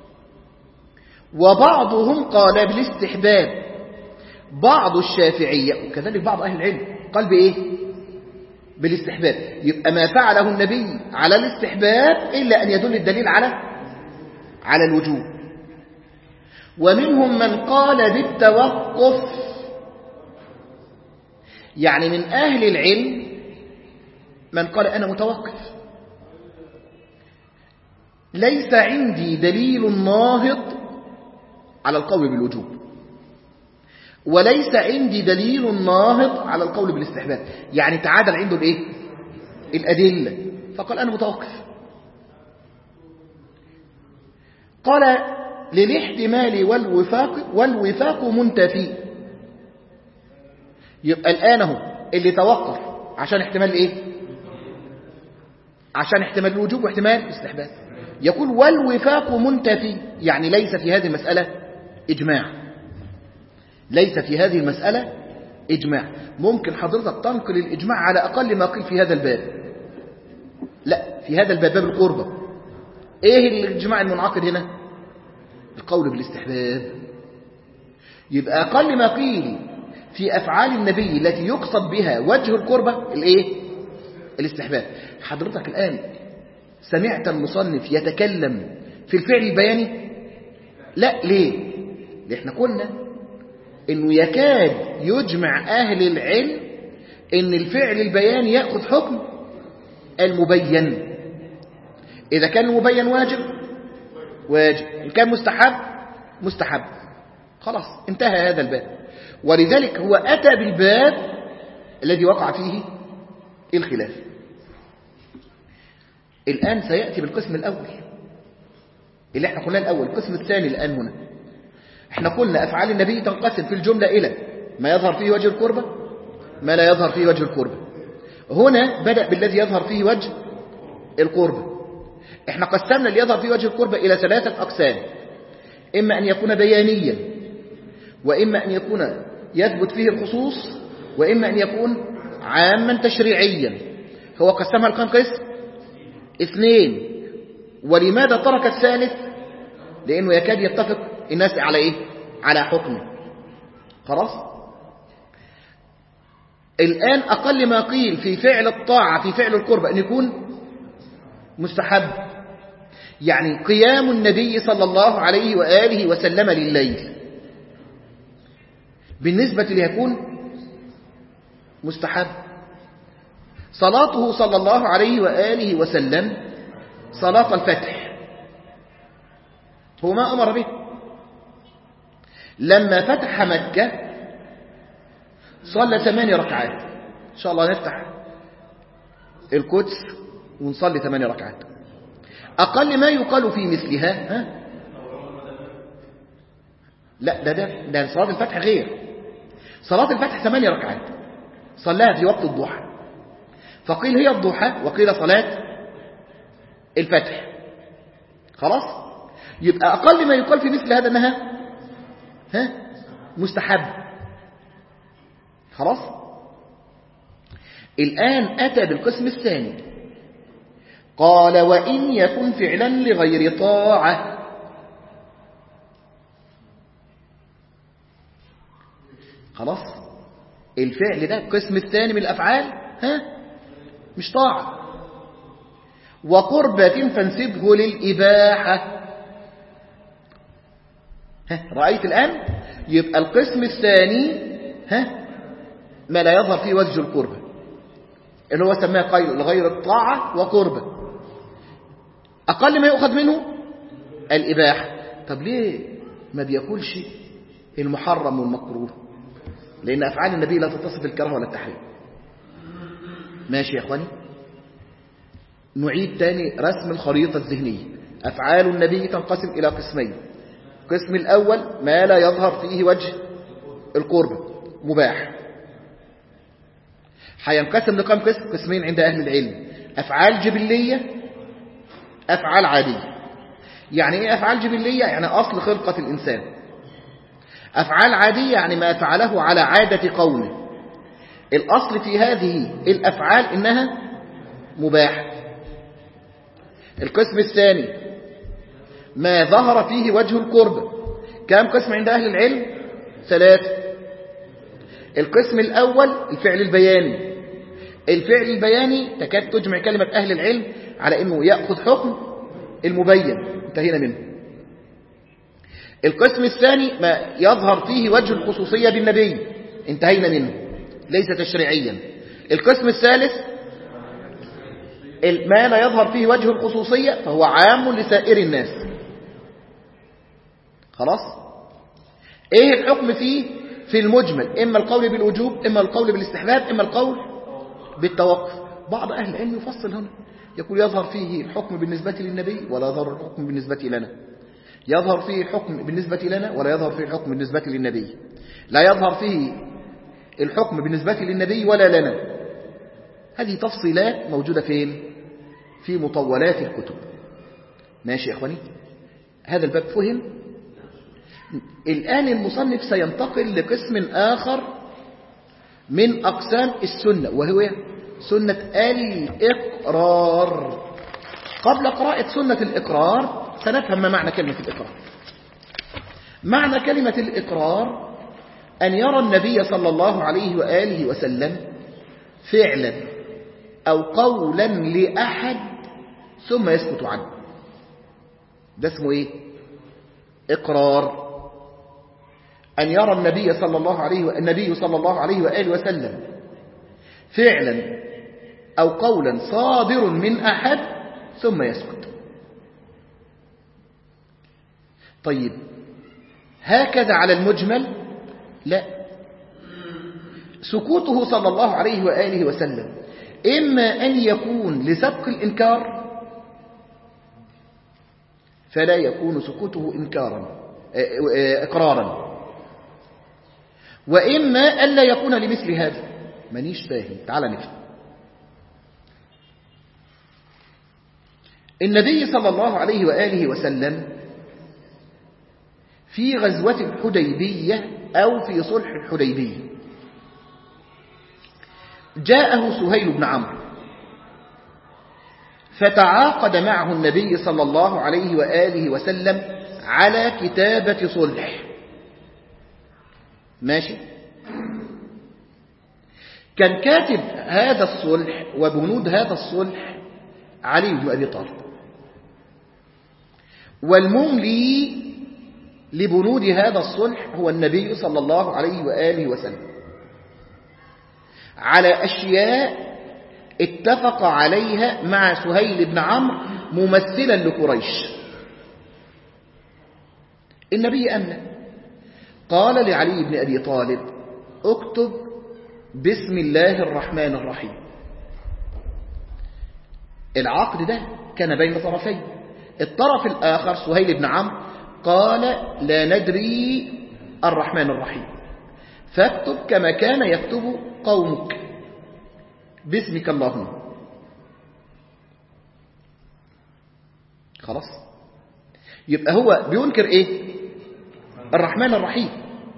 وبعضهم قال بالاستحباب. بعض الشافعية وكذلك بعض أهل العلم قال بإيه؟ بالاستحباب. يبقى ما فعله النبي على الاستحباب إلا أن يدل الدليل على على الوجوب. ومنهم من قال بالتوقف، يعني من أهل العلم من قال أنا متوقف، ليس عندي دليل ناهض على القول بالوجوب، وليس عندي دليل ناهض على القول بالاستحباب، يعني تعادل عنده الايه؟ الأدلة، فقال أنا متوقف. قال للاحتمال والوفاق والوفاق منتفي. يبقى الآن هو اللي توقف عشان احتمال ايه؟ عشان احتمال الوجوب واحتمال الاستحباب. يقول والوفاق منتفي، يعني ليس في هذه المسألة إجماع. ليس في هذه المسألة إجماع. ممكن حضرتك تنقل الإجماع على أقل ما قيل في هذا الباب. لا، في هذا الباب باب القربة. إيه الإجماع المنعقد هنا؟ القول بالاستحباب. يبقى أقل ما قيل في أفعال النبي التي يقصد بها وجه القربة الإيه؟ الاستحباب. حضرتك الآن سمعت المصنف يتكلم في الفعل البياني؟ لا. ليه؟ لأن احنا قلنا انه يكاد يجمع اهل العلم ان الفعل البياني يأخذ حكم المبين. اذا كان المبين واجب واجب، ان كان مستحب مستحب، خلاص انتهى هذا الباب. ولذلك هو اتى بالباب الذي وقع فيه الخلاف. الآن سيأتي بالقسم الأول اللي احنا قلنا الأول. القسم الثاني الآن هنا احنا قلنا أفعال النبي تنقسم في الجملة إلى ما يظهر فيه وجه القربة، ما لا يظهر فيه وجه القربة. هنا بدأ بالذي يظهر فيه وجه القربة. احنا قسمنا اللي يظهر فيه وجه القربة إلى ثلاثة أقسام: إما أن يكون بيانيا، وإما أن يكون يثبت فيه الخصوص، وإما أن يكون عاما تشريعيا. هو قسمها لكم قسم؟ اثنين. ولماذا ترك الثالث؟ لأنه يكاد يتفق الناس على إيه؟ على حكمه. خلاص. الآن أقل ما قيل في فعل الطاعة في فعل القربة أن يكون مستحب، يعني قيام النبي صلى الله عليه وآله وسلم لليل بالنسبة ليكون مستحب. صلاته صلى الله عليه وآله وسلم صلاة الفتح هو ما أمر به. لما فتح مكة صلى ثماني ركعات. إن شاء الله نفتح القدس ونصلي ثماني ركعات. أقل ما يقال في مثلها ها؟ لا، ده ده ده صلاة الفتح غير. صلاة الفتح ثماني ركعات صلاها في وقت الضحى، فقيل هي الضحى وقيل صلاة الفتح. خلاص. يبقى أقل ما يقال في مثل هذا أنها ها مستحب. خلاص. الآن أتى بالقسم الثاني. قال وإن يكن فعلا لغير طاعة. خلاص. الفعل ده القسم الثاني من الأفعال ها مش طاعة. وقربة فانسبه للإباحة. ها رأيت الآن؟ يبقى القسم الثاني ها ما لا يظهر فيه وجه القربة. اللي هو سماه قيل لغير الطاعة وقربة، أقل ما يؤخذ منه الإباحة. طب ليه ما بيأكلش المحرم والمكروه؟ لأن أفعال النبي لا تتصف بالكراهة ولا التحريم. ماشي يا أخواني، نعيد تاني رسم الخريطة الذهنية. أفعال النبي تنقسم إلى قسمين. القسم الأول ما لا يظهر فيه وجه القربة مباح، هينقسم لكم قسم؟ قسمين عند أهل العلم: أفعال جبلية، أفعال عادية. يعني إيه أفعال جبلية؟ يعني أصل خلقة الإنسان. أفعال عادية يعني ما فعله على عادة قومه. الأصل في هذه الأفعال إنها مباح. القسم الثاني ما ظهر فيه وجه القربة. كم قسم عند أهل العلم؟ ثلاثة. القسم الأول الفعل البياني. الفعل البياني تكاد تجمع كلمة أهل العلم على أنه يأخذ حكم المبين، انتهينا منه. القسم الثاني ما يظهر فيه وجه الخصوصية بالنبي، انتهينا منه، ليس تشريعيا. القسم الثالث ما لا يظهر فيه وجه الخصوصية فهو عام لسائر الناس. خلاص؟ ايه الحكم فيه؟ في المجمل إما القول بالوجوب، إما القول بالاستحباب، إما القول بالتوقف. بعض أهل العلم يفصل هنا، يقول يظهر فيه الحكم بالنسبة للنبي ولا يظهر الحكم بالنسبة لنا، يظهر فيه الحكم بالنسبة لنا ولا يظهر فيه الحكم بالنسبة للنبي، لا يظهر فيه الحكم بالنسبة للنبي ولا لنا. هذه تفصيلات موجودة فين؟ في مطولات الكتب. ماشي يا إخواني، هذا الباب فهم. الآن المصنف سينتقل لقسم آخر من أقسام السنة، وهو سنة الإقرار. قبل قراءة سنة الإقرار سنفهم ما معنى كلمة الإقرار. معنى كلمة الإقرار أن يرى النبي صلى الله عليه وآله وسلم فعلا أو قولا لأحد ثم يسكت عنه. ده اسمه إيه؟ إقرار. أن يرى النبي صلى الله عليه النبي صلى الله عليه وآله وسلم فعلا أو قولا صادر من أحد ثم يسكت. طيب هكذا على المجمل؟ لا، سكوته صلى الله عليه وآله وسلم إما أن يكون لسبق الإنكار فلا يكون سكوته إنكارا إقرارا، وإما ألا يكون لمثل هذا. مانيش فاهم، تعال نفهم. النبي صلى الله عليه وآله وسلم في غزوة الحديبية أو في صلح الحديبية جاءه سهيل بن عمرو فتعاقد معه النبي صلى الله عليه وآله وسلم على كتابة صلح. ماشي؟ كان كاتب هذا الصلح وبنود هذا الصلح علي بن أبي طالب، والمملي لبنود هذا الصلح هو النبي صلى الله عليه وآله وسلم على أشياء اتفق عليها مع سهيل بن عمرو ممثلا لقريش. النبي أمنى، قال لعلي بن أبي طالب اكتب بسم الله الرحمن الرحيم. العقد ده كان بين طرفين. الطرف الآخر سهيل بن عمرو قال لا ندري الرحمن الرحيم، فاكتب كما كان يكتب قومك باسمك اللهم. خلاص، يبقى هو بينكر ايه؟ الرحمن الرحيم.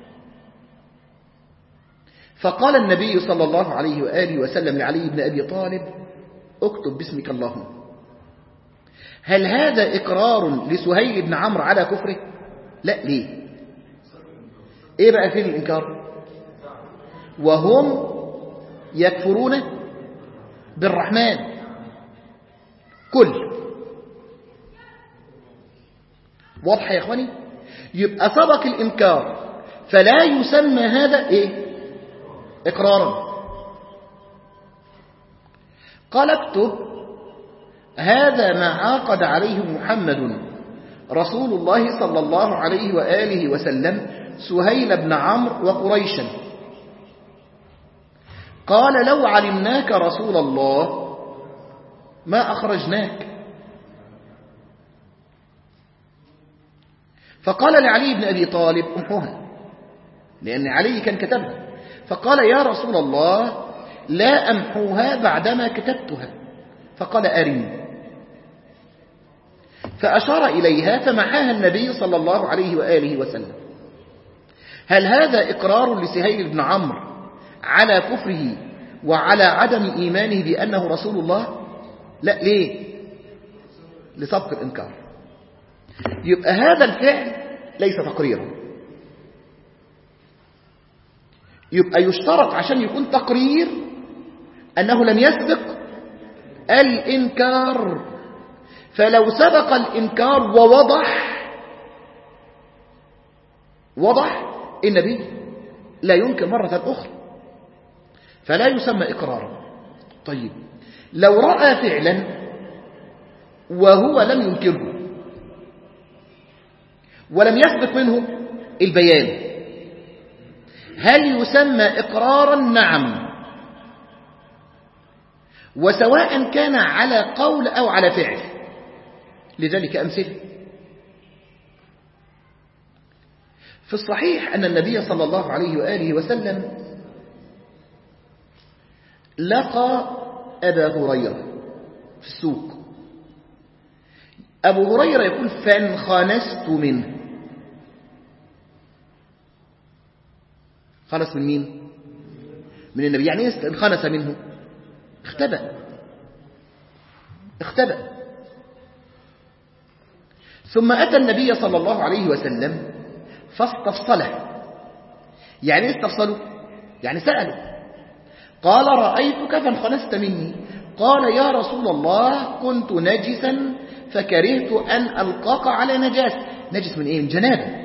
فقال النبي صلى الله عليه وآله وسلم لعلي بن أبي طالب اكتب باسمك اللهم. هل هذا إقرار لسهيل بن عمرو على كفره؟ لا. ليه؟ ايه بقى فين الإنكار؟ وهم يكفرون بالرحمن كل. واضح يا إخواني؟ يبقى سبق الإنكار، فلا يسمى هذا إيه؟ إقرارا. قال اكتب هذا ما عاقد عليه محمد رسول الله صلى الله عليه وآله وسلم سهيل بن عمرو وقريشا. قال لو علمناك رسول الله ما أخرجناك. فقال لعلي بن أبي طالب امحوها، لأن علي كان كتبها. فقال يا رسول الله لا أمحوها بعدما كتبتها. فقال أرني. فأشار إليها فمحاها النبي صلى الله عليه وآله وسلم. هل هذا إقرار لسهيل بن عمرو على كفره وعلى عدم إيمانه بأنه رسول الله؟ لا. ليه؟ لسبق الإنكار. يبقى هذا الفعل ليس تقريرا. يبقى يشترط عشان يكون تقرير أنه لم يسبق الإنكار. فلو سبق الإنكار ووضح وضح النبي لا ينكر مرة أخرى فلا يسمى إقرارا. طيب لو رأى فعلا وهو لم ينكره ولم يسبق منه البيان هل يسمى إقرارا؟ نعم. وسواء كان على قول أو على فعل. لذلك أمثله في الصحيح أن النبي صلى الله عليه وآله وسلم لقى أبا هريرة في السوق. أبو هريرة يقول فانخنست منه. خلص من مين؟ من النبي. يعني ايه انخنس منه؟ اختبأ اختبأ ثم أتى النبي صلى الله عليه وسلم فاستفصله. يعني ايه استفصله؟ يعني سأله. قال رأيتك فانخنست مني. قال يا رسول الله كنت نجسا فكرهت أن ألقاك على نجاس. نجس من ايه؟ من جنابه.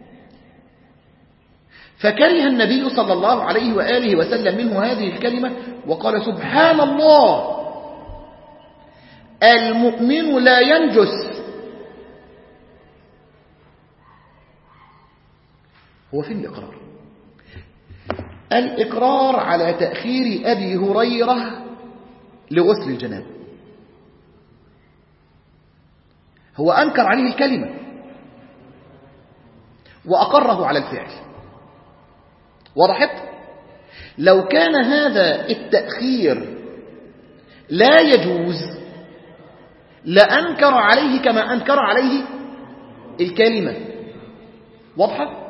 فكره النبي صلى الله عليه وآله وسلم منه هذه الكلمة وقال سبحان الله المؤمن لا ينجس. هو فين الإقرار؟ الإقرار على تأخير أبي هريرة لغسل الجنابة. هو أنكر عليه الكلمة وأقره على الفعل. وضحت؟ لو كان هذا التأخير لا يجوز لأنكر عليه كما أنكر عليه الكلمة. واضحة؟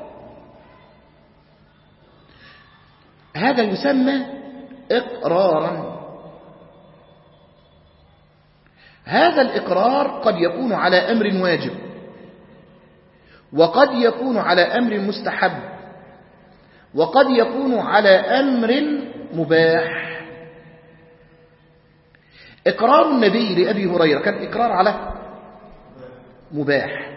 هذا يسمى إقرارا. هذا الإقرار قد يكون على أمر واجب وقد يكون على أمر مستحب وقد يكون على أمر مباح. إقرار النبي لأبي هريرة كان إقرار على مباح.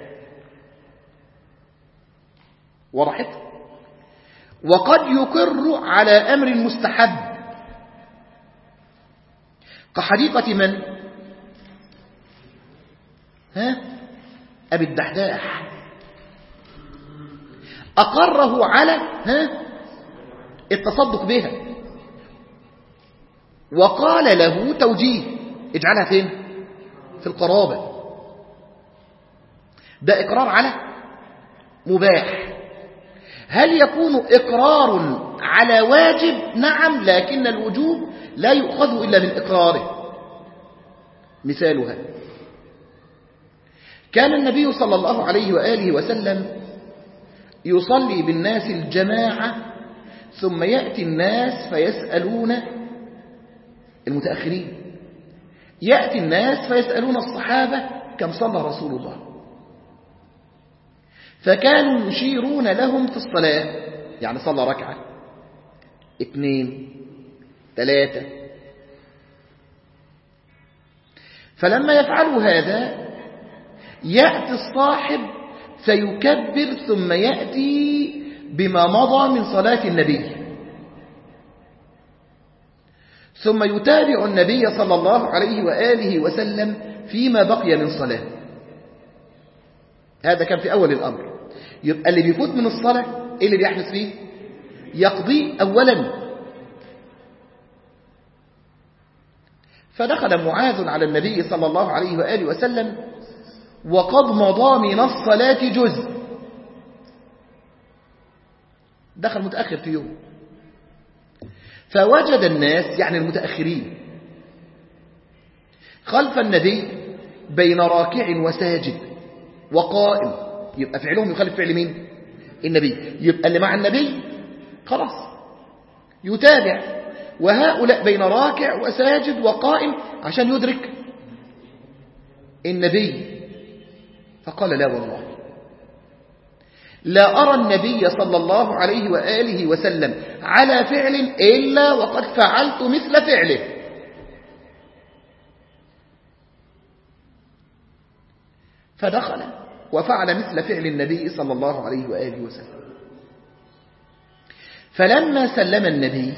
وضحت؟ وقد يقر على أمر مستحب كحديقة من؟ ها؟ أبي الدحداح أقره على ها؟ التصدق بها وقال له توجيه اجعلها فين؟ في القرابة. ده إقرار على مباح. هل يكون إقرار على واجب؟ نعم، لكن الوجوب لا يؤخذ إلا من إقراره. مثالها كان النبي صلى الله عليه وآله وسلم يصلي بالناس الجماعة ثم يأتي الناس فيسألون المتأخرين يأتي الناس فيسألون الصحابة كم صلى رسول الله فكانوا يشيرون لهم في الصلاة. يعني صلى ركعة اثنين ثلاثة. فلما يفعلوا هذا يأتي الصاحب فيكبر ثم يأتي بما مضى من صلاة النبي ثم يتابع النبي صلى الله عليه وآله وسلم فيما بقي من صلاة. هذا كان في أول الأمر. يبقى اللي بيفوت من الصلاة إيه اللي بيحدث فيه؟ يقضي أولا. فدخل معاذ على النبي صلى الله عليه وآله وسلم وقد مضى من الصلاة جزء. دخل متأخر في يوم، فوجد الناس يعني المتأخرين خلف النبي بين راكع وساجد وقائم. يبقى فعلهم يخالف فعل مين؟ النبي. يبقى اللي مع النبي خلاص يتابع، وهؤلاء بين راكع وساجد وقائم عشان يدرك النبي. فقال لا والله لا أرى النبي صلى الله عليه وآله وسلم على فعل إلا وقد فعلت مثل فعله. فدخل وفعل مثل فعل النبي صلى الله عليه وآله وسلم. فلما سلم النبي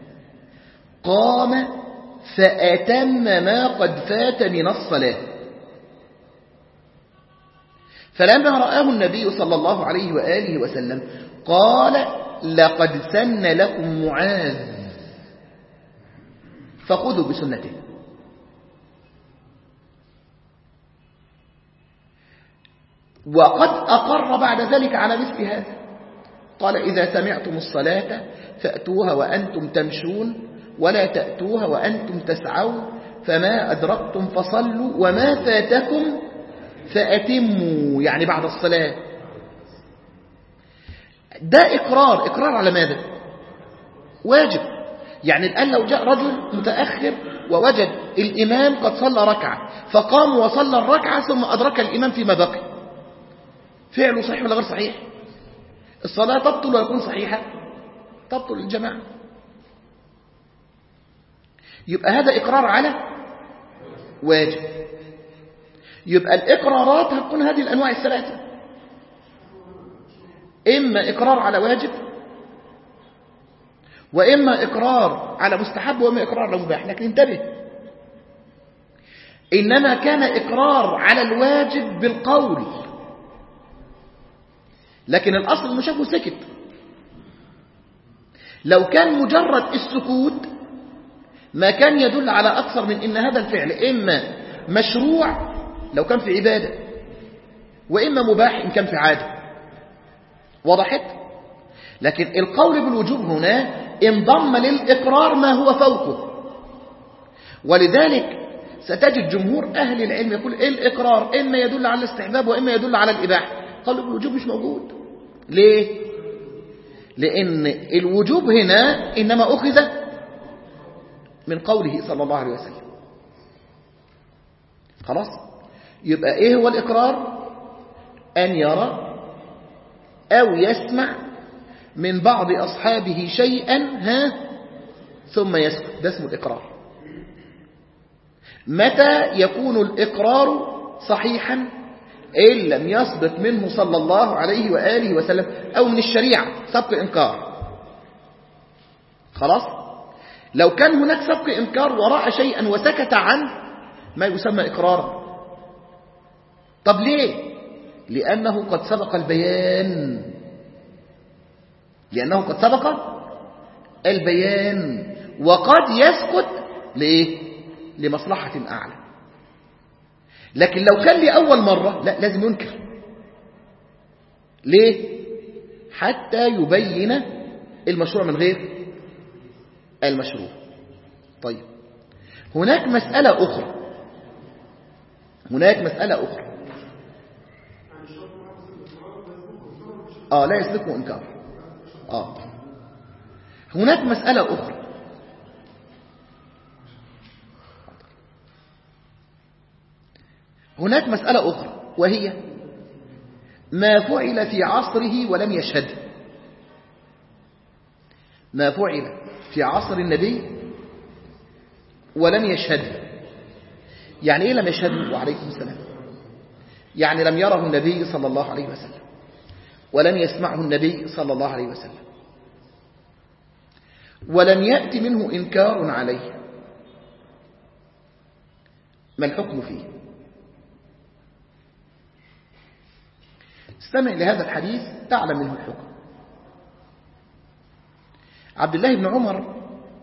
قام فأتم ما قد فات من الصلاة. فلما رآه النبي صلى الله عليه وآله وسلم قال لقد سن لكم معاذ فخذوا بسنته. وقد أقر بعد ذلك على مثل هذا. قال إذا سمعتم الصلاة فأتوها وأنتم تمشون ولا تأتوها وأنتم تسعون فما أدركتم فصلوا وما فاتكم فأتموا، يعني بعد الصلاة. ده إقرار. إقرار على ماذا؟ واجب. يعني الآن لو جاء رجل متأخر ووجد الإمام قد صلى ركعة فقام وصلى الركعة ثم أدرك الإمام فيما بقي، فعله صحيح ولا غير صحيح؟ الصلاة تبطل ويكون صحيحة؟ تبطل الجماعة. يبقى هذا إقرار على واجب. يبقى الإقرارات هتكون هذه الأنواع الثلاثة: إما إقرار على واجب، وإما إقرار على مستحب، وإما إقرار على مباح. لكن انتبه، إنما كان إقرار على الواجب بالقول، لكن الأصل إنه شافه سكت. لو كان مجرد السكوت ما كان يدل على أكثر من إن هذا الفعل إما مشروع لو كان في عبادة، وإما مباح إن كان في عادة. وضحت؟ لكن القول بالوجوب هنا انضم للإقرار ما هو فوقه. ولذلك ستجد جمهور أهل العلم يقول إيه الإقرار إما يدل على الاستحباب وإما يدل على الإباحة. قول بالوجوب مش موجود. ليه؟ لأن الوجوب هنا إنما أخذ من قوله صلى الله عليه وسلم. خلاص؟ يبقى إيه هو الإقرار؟ أن يرى أو يسمع من بعض أصحابه شيئا ها ثم يسكت، ده اسمه الإقرار. متى يكون الإقرار صحيحا؟ إن لم يسبق منه صلى الله عليه وآله وسلم أو من الشريعة سبق إنكار. خلاص؟ لو كان هناك سبق إنكار ورأى شيئا وسكت عنه ما يسمى إقرارا. طب ليه؟ لأنه قد سبق البيان. لأنه قد سبق البيان وقد يسكت لإيه؟ لمصلحة أعلى. لكن لو كان لأول مرة لا، لازم ينكر. ليه؟ حتى يبين المشروع من غير المشروع. طيب، هناك مسألة أخرى هناك مسألة أخرى آه لا يسبقه إنكار. آه هناك مسألة أخرى هناك مسألة أخرى وهي ما فعل في عصره ولم يشهد. ما فعل في عصر النبي ولم يشهد. يعني إيه لم يشهد؟ وعليكم السلام. يعني لم يره النبي صلى الله عليه وسلم ولم يسمعه النبي صلى الله عليه وسلم ولم يأتي منه إنكار عليه ما الحكم فيه؟ استمع لهذا الحديث تعلم منه الحكم. عبد الله بن عمر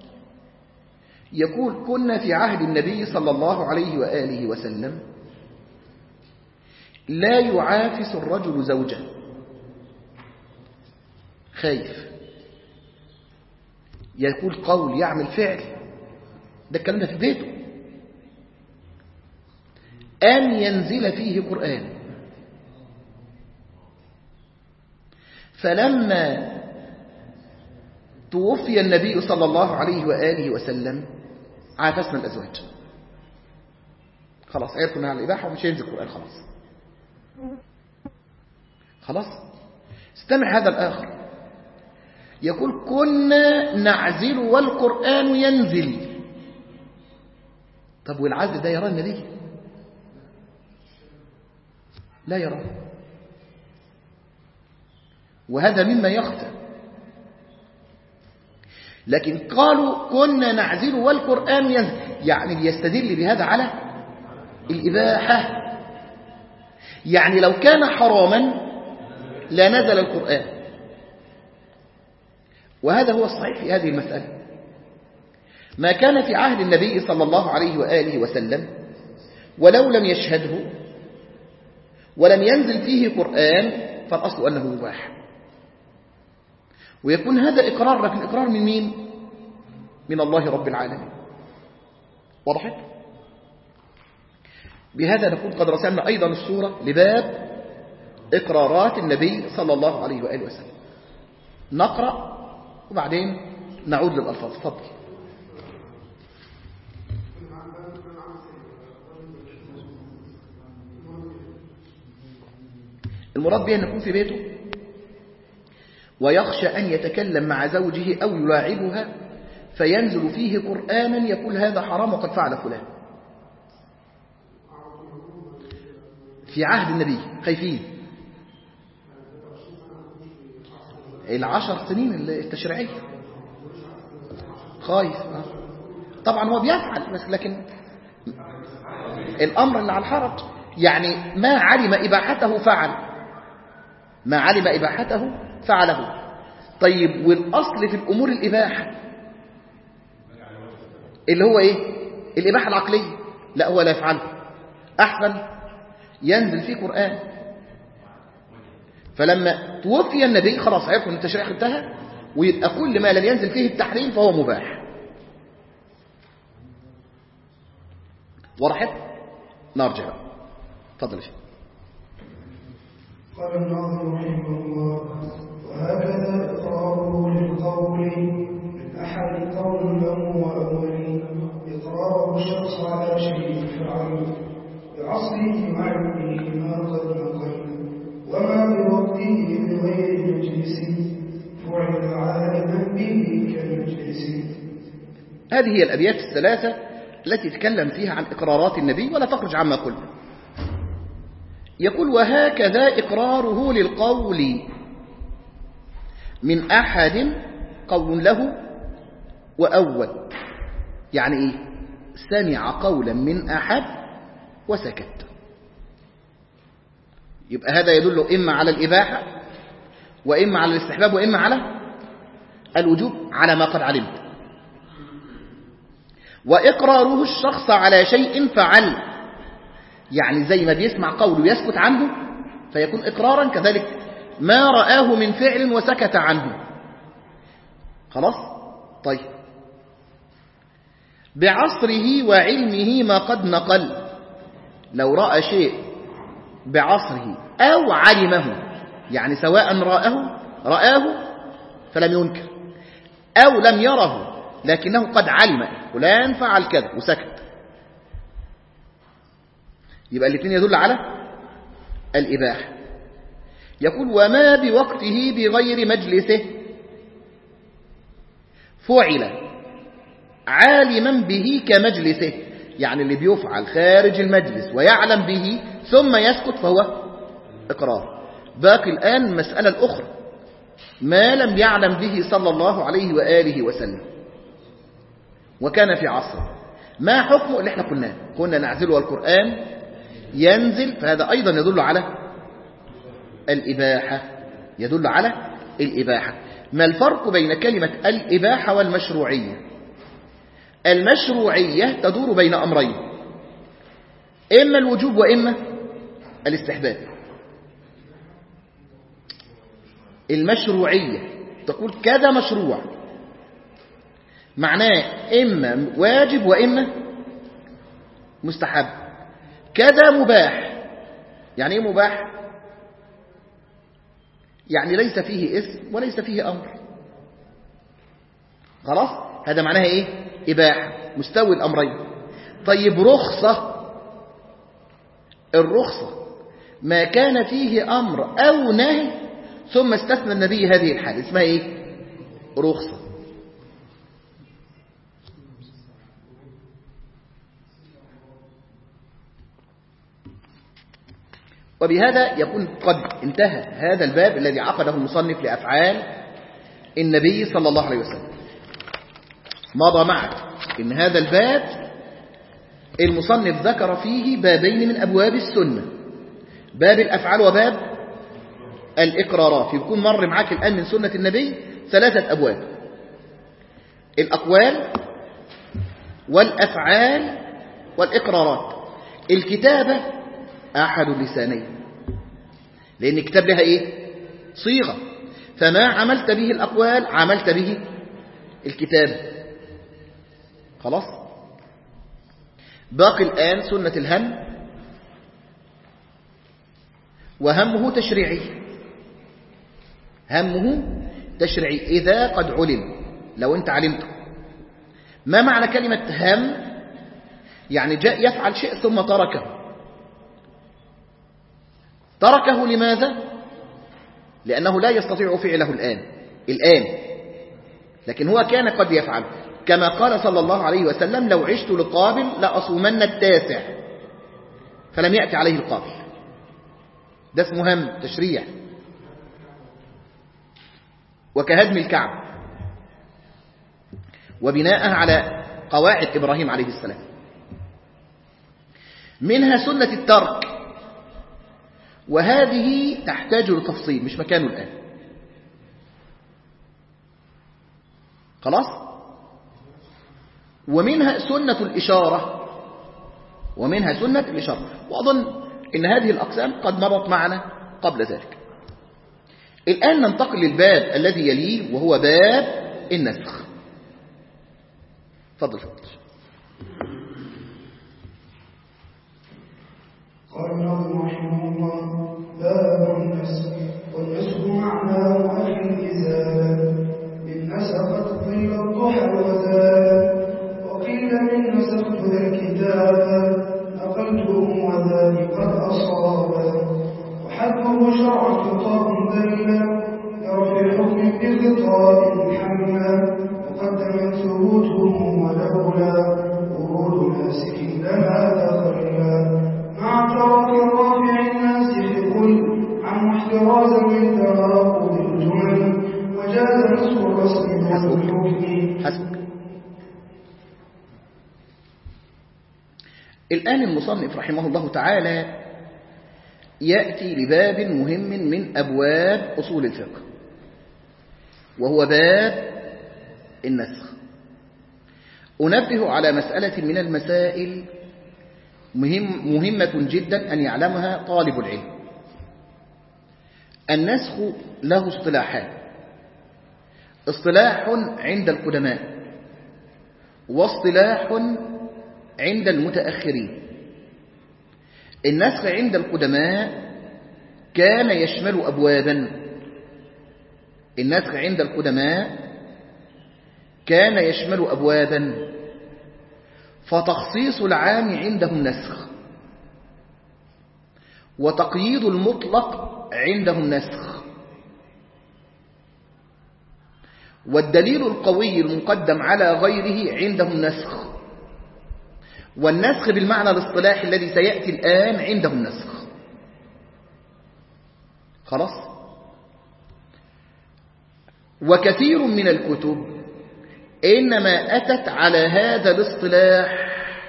يقول كنا في عهد النبي صلى الله عليه وآله وسلم لا يعافس الرجل زوجه، خايف يقول قول يعمل فعل، ده الكلام ده في بيته، أن ينزل فيه قرآن. فلما توفي النبي صلى الله عليه وآله وسلم عافسنا الأزواج، خلاص عرفوا انها الإباحة ومش هينزل القرآن خلاص خلاص. استمع هذا الآخر يقول كنا نعزل والقرآن ينزل. طب والعزل ده يرى النبي؟ لا يراه، وهذا مما يخفى. لكن قالوا كنا نعزل والقرآن ينزل، يعني ليستدل بهذا على الإباحة. يعني لو كان حراما لنزل القرآن، وهذا هو الصحيح في هذه المسألة. ما كان في عهد النبي صلى الله عليه وآله وسلم ولو لم يشهده ولم ينزل فيه قرآن فالأصل أنه مباح، ويكون هذا إقرار، لكن إقرار من مين؟ من الله رب العالمين. وضحت؟ بهذا نكون قد رسمنا أيضا الصورة لباب إقرارات النبي صلى الله عليه وآله وسلم. نقرأ وبعدين نعود للألفاظ. تفضل. المراد به أن يكون في بيته ويخشى أن يتكلم مع زوجه أو يلاعبها فينزل فيه قرآنا يقول هذا حرام وقد فعل فلان. في عهد النبي خايفين العشر سنين التشريعية، خايف طبعا هو بيفعل، بس لكن الأمر اللي على الحرج، يعني ما علم إباحته فعل، ما علم إباحته فعله. طيب والأصل في الأمور الإباحة اللي هو إيه؟ الإباحة العقلية، لا هو لا يفعله، أحسن ينزل فيه قرآن. فلما توفي النبي خلاص عرفوا أن التشريع انتهى، ويبقى كل ما لم ينزل فيه التحريم فهو مباح. وضحت؟ نرجع. تفضل يا شيخ. قال الناظم رحمه الله: وهكذا إقراره للقول من أحد قول له وأول، إقراره الشخص على شيء فعل بعصره وعلمه ما قد نقل، وما بوقته بغير مجلس فعل عالما به كالمجلس. هذه هي الأبيات الثلاثة التي تكلم فيها عن إقرارات النبي ولا تخرج عما قلنا. يقول وهكذا إقراره للقول من أحد قول له وأول، يعني إيه؟ سمع قولا من أحد وسكت، يبقى هذا يدل إما على الإباحة وإما على الاستحباب وإما على الوجوب على ما قد علمت. وإقراره الشخص على شيء فعل، يعني زي ما بيسمع قول ويسكت عنه فيكون إقرارا، كذلك ما رآه من فعل وسكت عنه. خلاص؟ طيب. بعصره وعلمه ما قد نقل، لو رأى شيء بعصره أو علمه، يعني سواء رآه رآه فلم ينكر أو لم يره لكنه قد علم فلان فعل كذا وسكت، يبقى الاثنين يدل على الإباحة. يقول وما بوقته بغير مجلسه فعل عالما به كمجلسه، يعني اللي بيفعل خارج المجلس ويعلم به ثم يسكت فهو إقرار. باقي الآن مسألة الأخرى ما لم يعلم به صلى الله عليه وآله وسلم وكان في عصره، ما حكمه اللي احنا قلناه؟ كنا نعزله والقرآن ينزل، فهذا أيضا يدل على الإباحة، يدل على الإباحة. ما الفرق بين كلمة الإباحة والمشروعية؟ المشروعية تدور بين أمرين، إما الوجوب وإما الاستحباب. المشروعية تقول كذا مشروع، معناه إما واجب وإما مستحب. كذا مباح، يعني إيه مباح؟ يعني ليس فيه إثم وليس فيه أمر. خلاص، هذا معناها إيه؟ إباحة، مستوي الأمرين. طيب رخصة، الرخصة ما كان فيه أمر أو نهي ثم استثنى النبي هذه الحال اسمها إيه؟ رخصة. وبهذا يكون قد انتهى هذا الباب الذي عقده المصنف لأفعال النبي صلى الله عليه وسلم. مضى معك إن هذا الباب المصنف ذكر فيه بابين من أبواب السنة، باب الأفعال وباب الإقرارات. يكون مر معك الآن من سنة النبي ثلاثة أبواب: الأقوال والأفعال والإقرارات. الكتابة أحد اللسانين، لأن الكتاب لها إيه؟ صيغة، فما عملت به الأقوال عملت به الكتاب. خلاص، باقي الآن سنة الهم، وهمه تشريعي، همه تشريعي إذا قد علم. لو أنت علمته ما معنى كلمة هم؟ يعني جاء يفعل شيء ثم تركه. تركه لماذا؟ لأنه لا يستطيع فعله الآن الآن لكن هو كان قد يفعل، كما قال صلى الله عليه وسلم: لو عشت لقابل لأصومن التاسع، فلم يأتي عليه القابل. ده اسمه هم تشريع. وكهدم الكعب وبناءها على قواعد إبراهيم عليه السلام. منها سنة الترك، وهذه تحتاج لتفصيل مش مكانه الآن. خلاص. ومنها سنة الإشارة، ومنها سنة الإشارة، وأظن إن هذه الأقسام قد مرت معنا قبل ذلك. الآن ننتقل للباب الذي يليه وهو باب النسخ. فضل فضل. قال الناظم رحمه الله: باب النسخ. والنسخ معناه أخي الإزالة، بالنسخت ظل الضحى وزال. وقيل من نسخت ذا الكتاب، نقلته وذلك قد أصاب. وحده شرع خطاب دل، يرفع حكم بخطاب حمى. مقدم ثبوته ولولا ورود ناسك لها تخلى. مع ترك الرافع الناسخ قل عن احترازا من تناقض الجمل. وجاز نسخ الرسم والحكم. حسبك. الآن المصنف رحمه الله تعالى يأتي لباب مهم من أبواب أصول الفقه، وهو باب النسخ. أنبه على مسألة من المسائل مهم مهمة جدا أن يعلمها طالب العلم. النسخ له اصطلاحان: اصطلاح عند القدماء، واصطلاح عند المتأخرين. النسخ عند القدماء كان يشمل أبوابا. النسخ عند القدماء كان يشمل أبوابا، فتخصيص العام عندهم نسخ، وتقييد المطلق عندهم نسخ. والدليل القوي المقدم على غيره عندهم نسخ. والنسخ بالمعنى الاصطلاحي الذي سيأتي الآن عندهم نسخ. خلاص. وكثير من الكتب إنما أتت على هذا الاصطلاح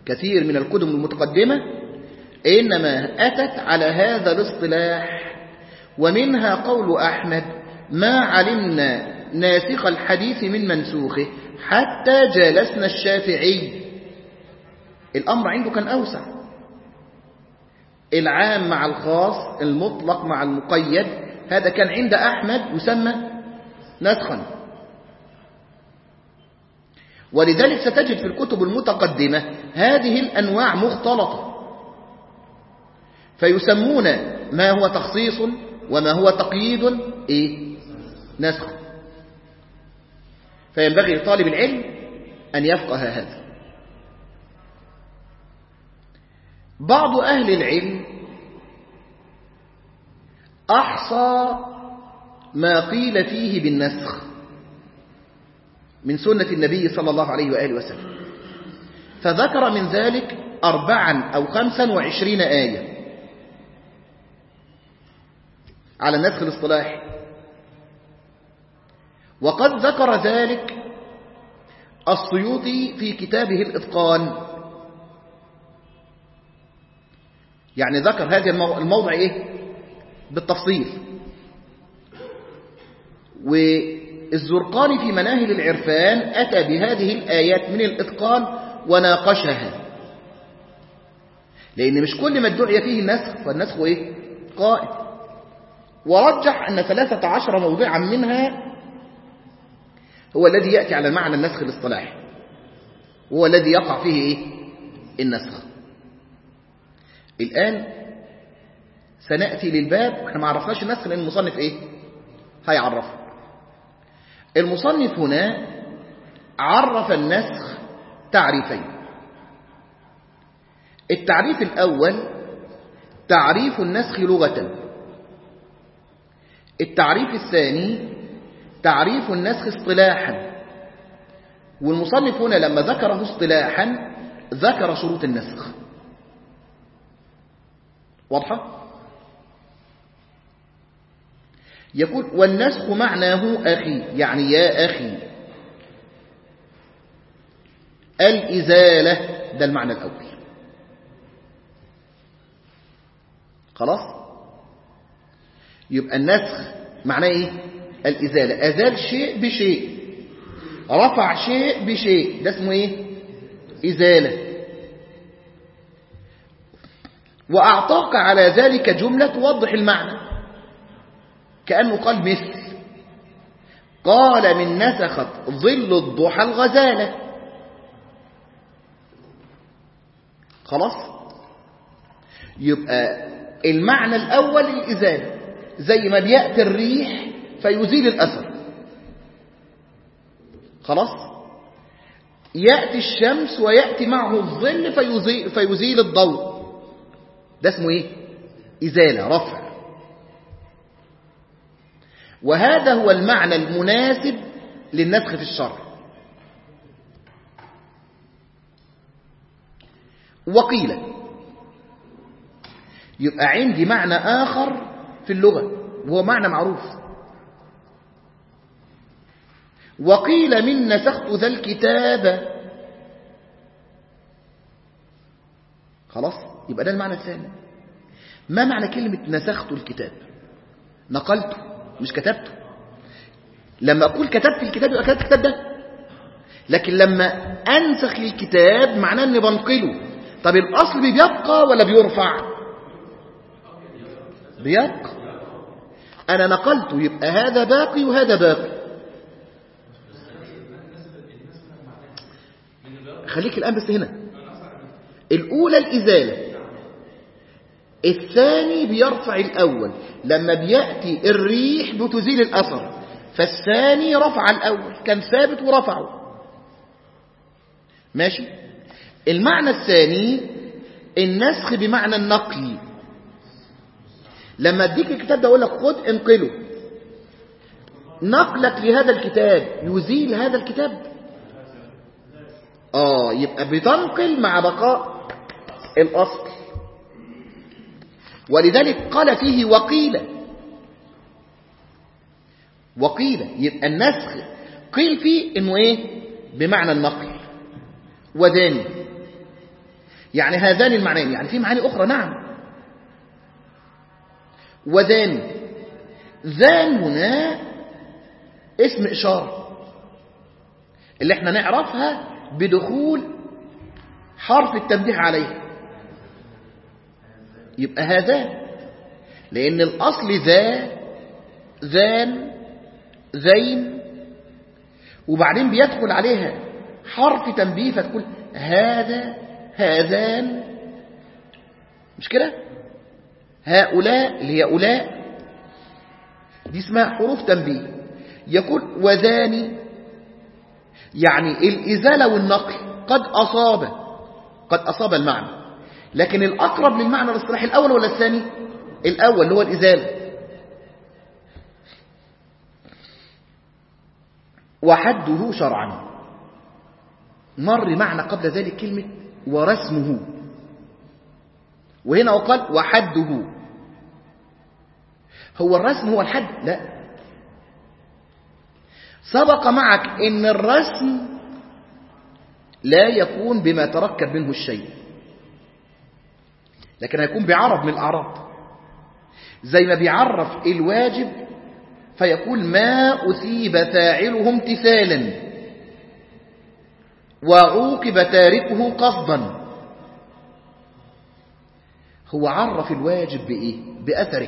كثير من الكتب المتقدمة إنما أتت على هذا الاصطلاح، ومنها قول أحمد: ما علمنا ناسخ الحديث من منسوخه حتى جالسنا الشافعي. الأمر عنده كان أوسع، العام مع الخاص، المطلق مع المقيد، هذا كان عند أحمد يسمى نسخا. ولذلك ستجد في الكتب المتقدمة هذه الأنواع مختلطة، فيسمون ما هو تخصيص وما هو تقييد إيه؟ نسخ. فينبغي لطالب العلم أن يفقه هذا. بعض أهل العلم أحصى ما قيل فيه بالنسخ من سنة النبي صلى الله عليه وآله وسلم، فذكر من ذلك أربعا أو خمسا وعشرين آية على النسخ الاصطلاحي. وقد ذكر ذلك السيوطي في كتابه الإتقان، يعني ذكر هذا الموضع إيه؟ بالتفصيل. والزرقاني في مناهل العرفان أتى بهذه الآيات من الإتقان وناقشها، لأن مش كل ما ادعي فيه النسخ فالنسخ إيه؟ قائم. ورجح أن ثلاثة عشر موضعا منها هو الذي يأتي على معنى النسخ الاصطلاحي، هو الذي يقع فيه إيه؟ النسخ. الآن سنأتي للباب، احنا ما عرفناش النسخ لأن المصنف إيه؟ هيعرفه. المصنف هنا عرف النسخ تعريفين. التعريف الأول تعريف النسخ لغة، التعريف الثاني تعريف النسخ اصطلاحا. والمصنف هنا لما ذكره اصطلاحا ذكر شروط النسخ. واضحة؟ يقول: والنسخ معناه أخي، يعني يا أخي. الإزالة، ده المعنى الأول. خلاص؟ يبقى النسخ معناه إيه؟ الإزالة، أزال شيء بشيء، رفع شيء بشيء، ده اسمه إيه؟ إزالة. وأعطاك على ذلك جملة توضح المعنى، كأنه قال مثل قال: من نسخت ظل الضحى الغزالة. خلاص؟ يبقى المعنى الأول الإزالة، زي ما بيأتي الريح فيزيل الأثر. خلاص؟ يأتي الشمس ويأتي معه الظل فيزيل, فيزيل الضوء، ده اسمه إيه؟ إزالة، رفع. وهذا هو المعنى المناسب للنسخ في الشرع. وقيل، يبقى عندي معنى آخر في اللغة وهو معنى معروف. وقيل: من نسخت ذا الكتاب. خلاص؟ يبقى ده المعنى الثاني. ما معنى كلمة نسخت الكتاب؟ نقلته، مش كتبته. لما أقول كتبت الكتاب يبقى كتبت الكتاب ده، لكن لما أنسخ الكتاب معناه أني بنقله. طب الأصل بيبقى ولا بيرفع؟ بيبقى. أنا نقلته، يبقى هذا باقي وهذا باقي. خليك الآن بس هنا. الأولى الإزالة، الثاني بيرفع الأول. لما بيأتي الريح بتزيل الأثر، فالثاني رفع الأول، كان ثابت ورفعه. ماشي؟ المعنى الثاني النسخ بمعنى النقل. لما اديك الكتاب ده اقول لك خد انقله، نقلك لهذا الكتاب يزيل هذا الكتاب. اه يبقى بتنقل مع بقاء الاصل. ولذلك قال فيه وقيل. وقيل يبقى النسخ قيل فيه انه ايه؟ بمعنى النقل. وداني يعني هذان المعنيين، يعني في معاني أخرى نعم. وذان، ذان هنا اسم إشارة اللي احنا نعرفها بدخول حرف التنبيه عليه، يبقى هذان، لأن الأصل ذا، ذان، ذين، وبعدين بيدخل عليها حرف تنبيه فتقول هذا، هذان، مش كده؟ هؤلاء اللي هي أولاء دي اسمها حروف تنبيه. يقول وذاني يعني الإزالة والنقل قد أصاب، قد أصاب المعنى، لكن الأقرب للمعنى الاصطلاحي الأول ولا الثاني؟ الأول اللي هو الإزالة. وحده شرعا، مر معنى قبل ذلك كلمة ورسمه، وهنا وقال وحده. هو الرسم هو الحد؟ لا، سبق معك ان الرسم لا يكون بما تركب منه الشيء، لكن هيكون بعرض من الأعراض، زي ما بيعرف الواجب فيقول ما أثيب فاعله امتثالا وعوقب تاركه قصدا. هو عرف الواجب بإيه؟ بأثره،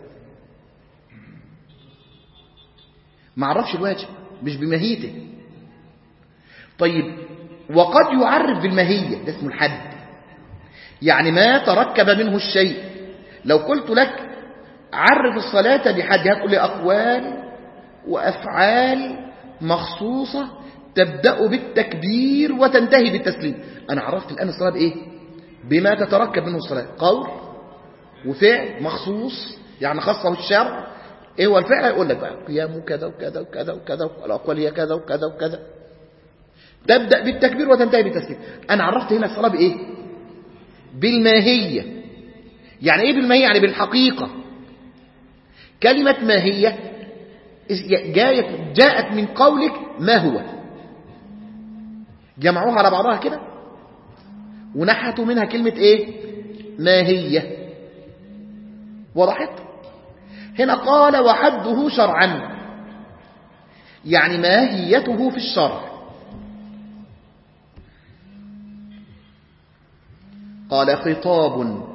ما عرفش الواجب، مش بماهيته. طيب وقد يعرف بالماهية، ده اسمه الحد، يعني ما تركب منه الشيء. لو قلت لك عرف الصلاة بحد، هتقول لي أقوال وأفعال مخصوصة تبدأ بالتكبير وتنتهي بالتسليم. أنا عرفت الآن الصلاة بإيه؟ بما تتركب منه الصلاة، قول وفعل مخصوص يعني خاصه الشرع. إيه هو الفعل؟ يقول لك بقى قيامه كذا وكذا وكذا وكذا، والأقوال هي كذا وكذا وكذا، تبدأ بالتكبير وتنتهي بالتسليم. أنا عرفت هنا الصلاة بإيه؟ بالماهية. يعني إيه بالماهية؟ يعني بالحقيقة. كلمة ماهية جاءت من قولك ما هو، جمعوها على بعضها كده ونحتوا منها كلمة إيه؟ ماهية. وضحت؟ هنا قال وحده شرعا، يعني ماهيته في الشرع. قال خطاب،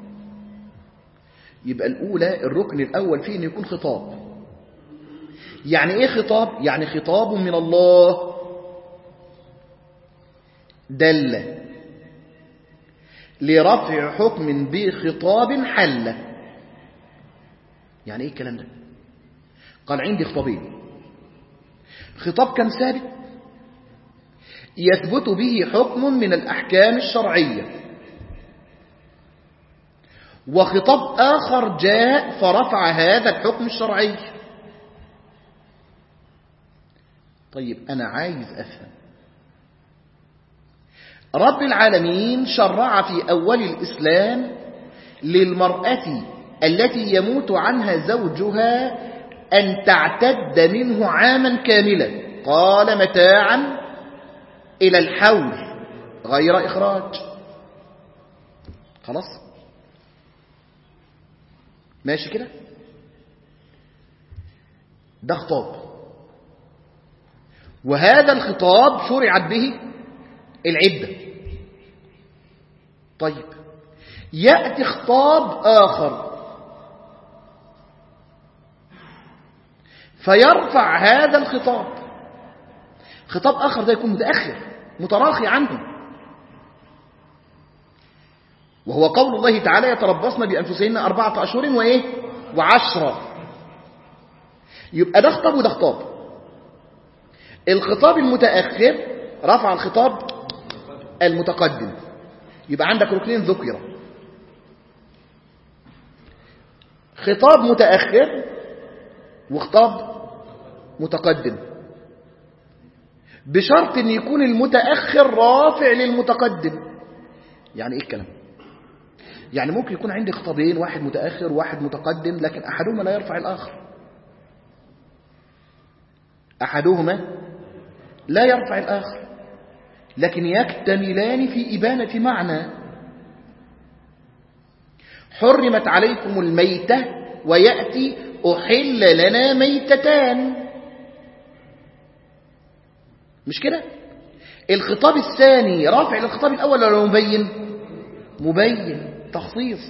يبقى الأولى الركن الأول فيه أن يكون خطاب. يعني إيه خطاب؟ يعني خطاب من الله دل لرفع حكم بخطاب حل. يعني إيه الكلام ده؟ قال عندي خطابين، خطاب كان ثابت يثبت به حكم من الأحكام الشرعية، وخطاب آخر جاء فرفع هذا الحكم الشرعي. طيب أنا عايز أفهم، رب العالمين شرع في أول الإسلام للمرأة التي يموت عنها زوجها أن تعتد منه عاما كاملا، قال متاعا إلى الحول غير إخراج. خلاص ماشي كده؟ ده خطاب، وهذا الخطاب شرعت به العدة. طيب يأتي خطاب آخر فيرفع هذا الخطاب، خطاب آخر ده يكون متأخر متراخي عنه، وهو قول الله تعالى يتربصن بأنفسهن أربعة أشهر وإيه وعشرة. يبقى ده خطاب وده خطاب. الخطاب المتأخر رفع الخطاب المتقدم، يبقى عندك ركنين ذكرة، خطاب متأخر وخطاب متقدم، بشرط ان يكون المتأخر رافع للمتقدم. يعني ايه الكلام؟ يعني ممكن يكون عندي خطابين، واحد متأخر وواحد متقدم، لكن احدهما لا يرفع الاخر، احدهما لا يرفع الاخر، لكن يكتملان في إبانة معنى. حرمت عليكم الميتة ويأتي أحل لنا ميتتان، مش كده؟ الخطاب الثاني رافع للخطاب الأول ولا مبين؟ مبين، تخصيص.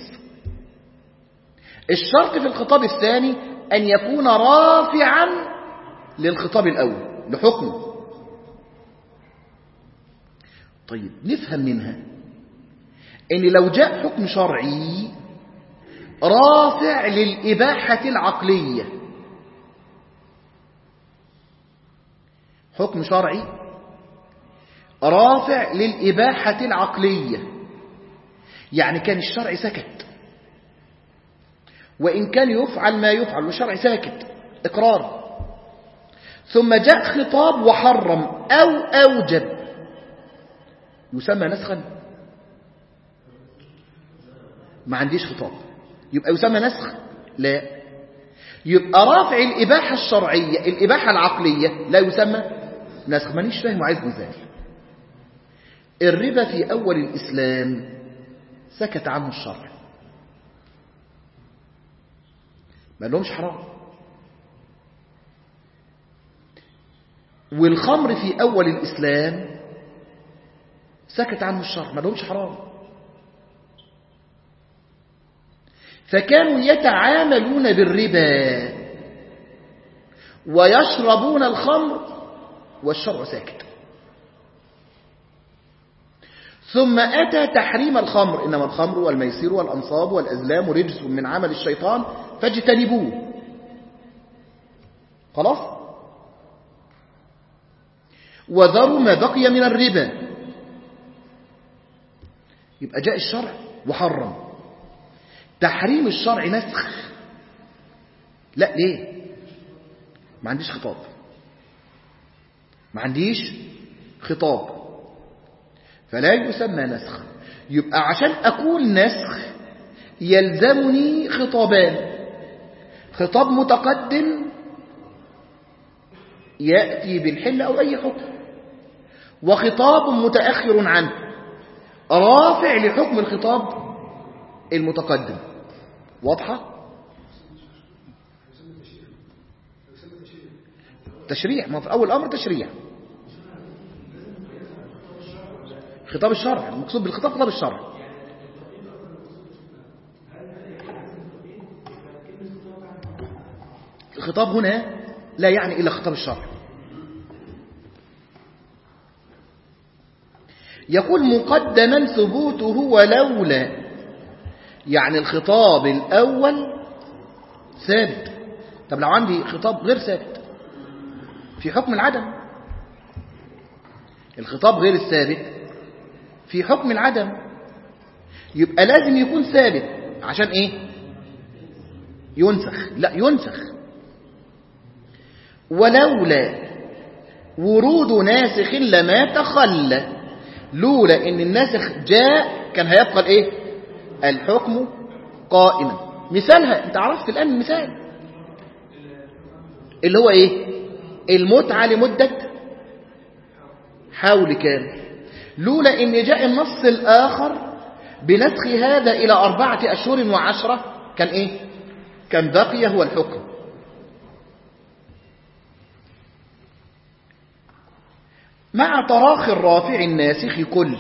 الشرط في الخطاب الثاني أن يكون رافعا للخطاب الأول لحكمه. طيب نفهم منها أن لو جاء حكم شرعي رافع للإباحة العقلية، حكم شرعي رافع للإباحة العقلية، يعني كان الشرع سكت، وإن كان يفعل ما يفعل والشرع ساكت إقرار، ثم جاء خطاب وحرم أو أوجب، يسمى نسخا؟ ما عنديش خطاب يبقى يسمى نسخ؟ لا، يبقى رافع الإباحة الشرعية الإباحة العقلية لا يسمى نسخ. مانيش فاهم وعايز مثال. الربا في أول الإسلام سكت عنه الشرع، ما لهمش حرام. والخمر في أول الإسلام سكت عنه الشرع، ما لهمش حرام. فكانوا يتعاملون بالربا ويشربون الخمر والشرع ساكت. ثم أتى تحريم الخمر، إنما الخمر والميسر والأنصاب والأزلام رجس من عمل الشيطان فاجتنبوه. خلاص؟ وذروا ما بقي من الربا. يبقى جاء الشرع وحرم. تحريم الشرع نسخ؟ لا، ليه؟ ما عنديش خطاب، ما عنديش خطاب، فلا يسمى نسخ. يبقى عشان أقول نسخ يلزمني خطابان: خطاب متقدم يأتي بالحل أو أي حكم، وخطاب متأخر عنه رافع لحكم الخطاب المتقدم. واضحة؟ تشريع، ما في أول أمر تشريع. خطاب الشرع، المقصود بالخطاب خطاب الشرع. الخطاب هنا لا يعني إلا خطاب الشرع. يقول مقدما ثبوته ولولا، يعني الخطاب الأول ثابت. طب لو عندي خطاب غير ثابت في حكم العدم، الخطاب غير الثابت في حكم العدم، يبقى لازم يكون ثابت عشان ايه؟ ينسخ. لا، ينسخ. ولولا ورود ناسخ لما تخلى، لولا ان الناسخ جاء كان هيبقى الايه؟ الحكم قائما. مثالها انت عرفت الان المثال اللي هو ايه؟ المتعة لمدة حول كامل. لولا ان جاء النص الاخر بنسخ هذا الى اربعة اشهر وعشرة كان ايه؟ كان بقي هو الحكم. مع تراخي الرافع الناسخ كل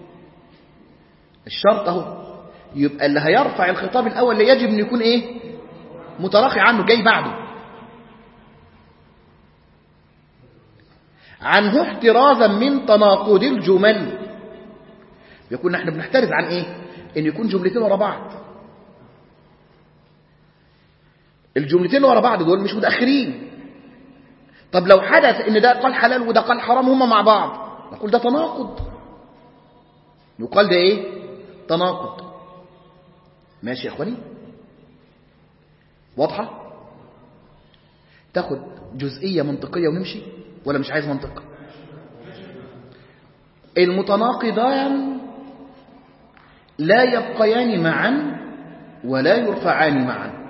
الشرط اهو. يبقى اللي هيرفع الخطاب الاول اللي يجب ان يكون ايه؟ متراخي عنه، جاي بعده. عنه احترازا من تناقض الجمل. يكون احنا بنحترز عن ايه؟ ان يكون جملتين ورا بعض. الجملتين ورا بعض دول مش متأخرين. طب لو حدث ان ده قال حلال وده قال حرام هما مع بعض، نقول ده تناقض، يقال ده ايه؟ تناقض. ماشي يا اخواني؟ واضحة؟ تاخد جزئية منطقية ونمشي ولا مش عايز منطق؟ المتناقضان لا يبقيان معا ولا يرفعان معا.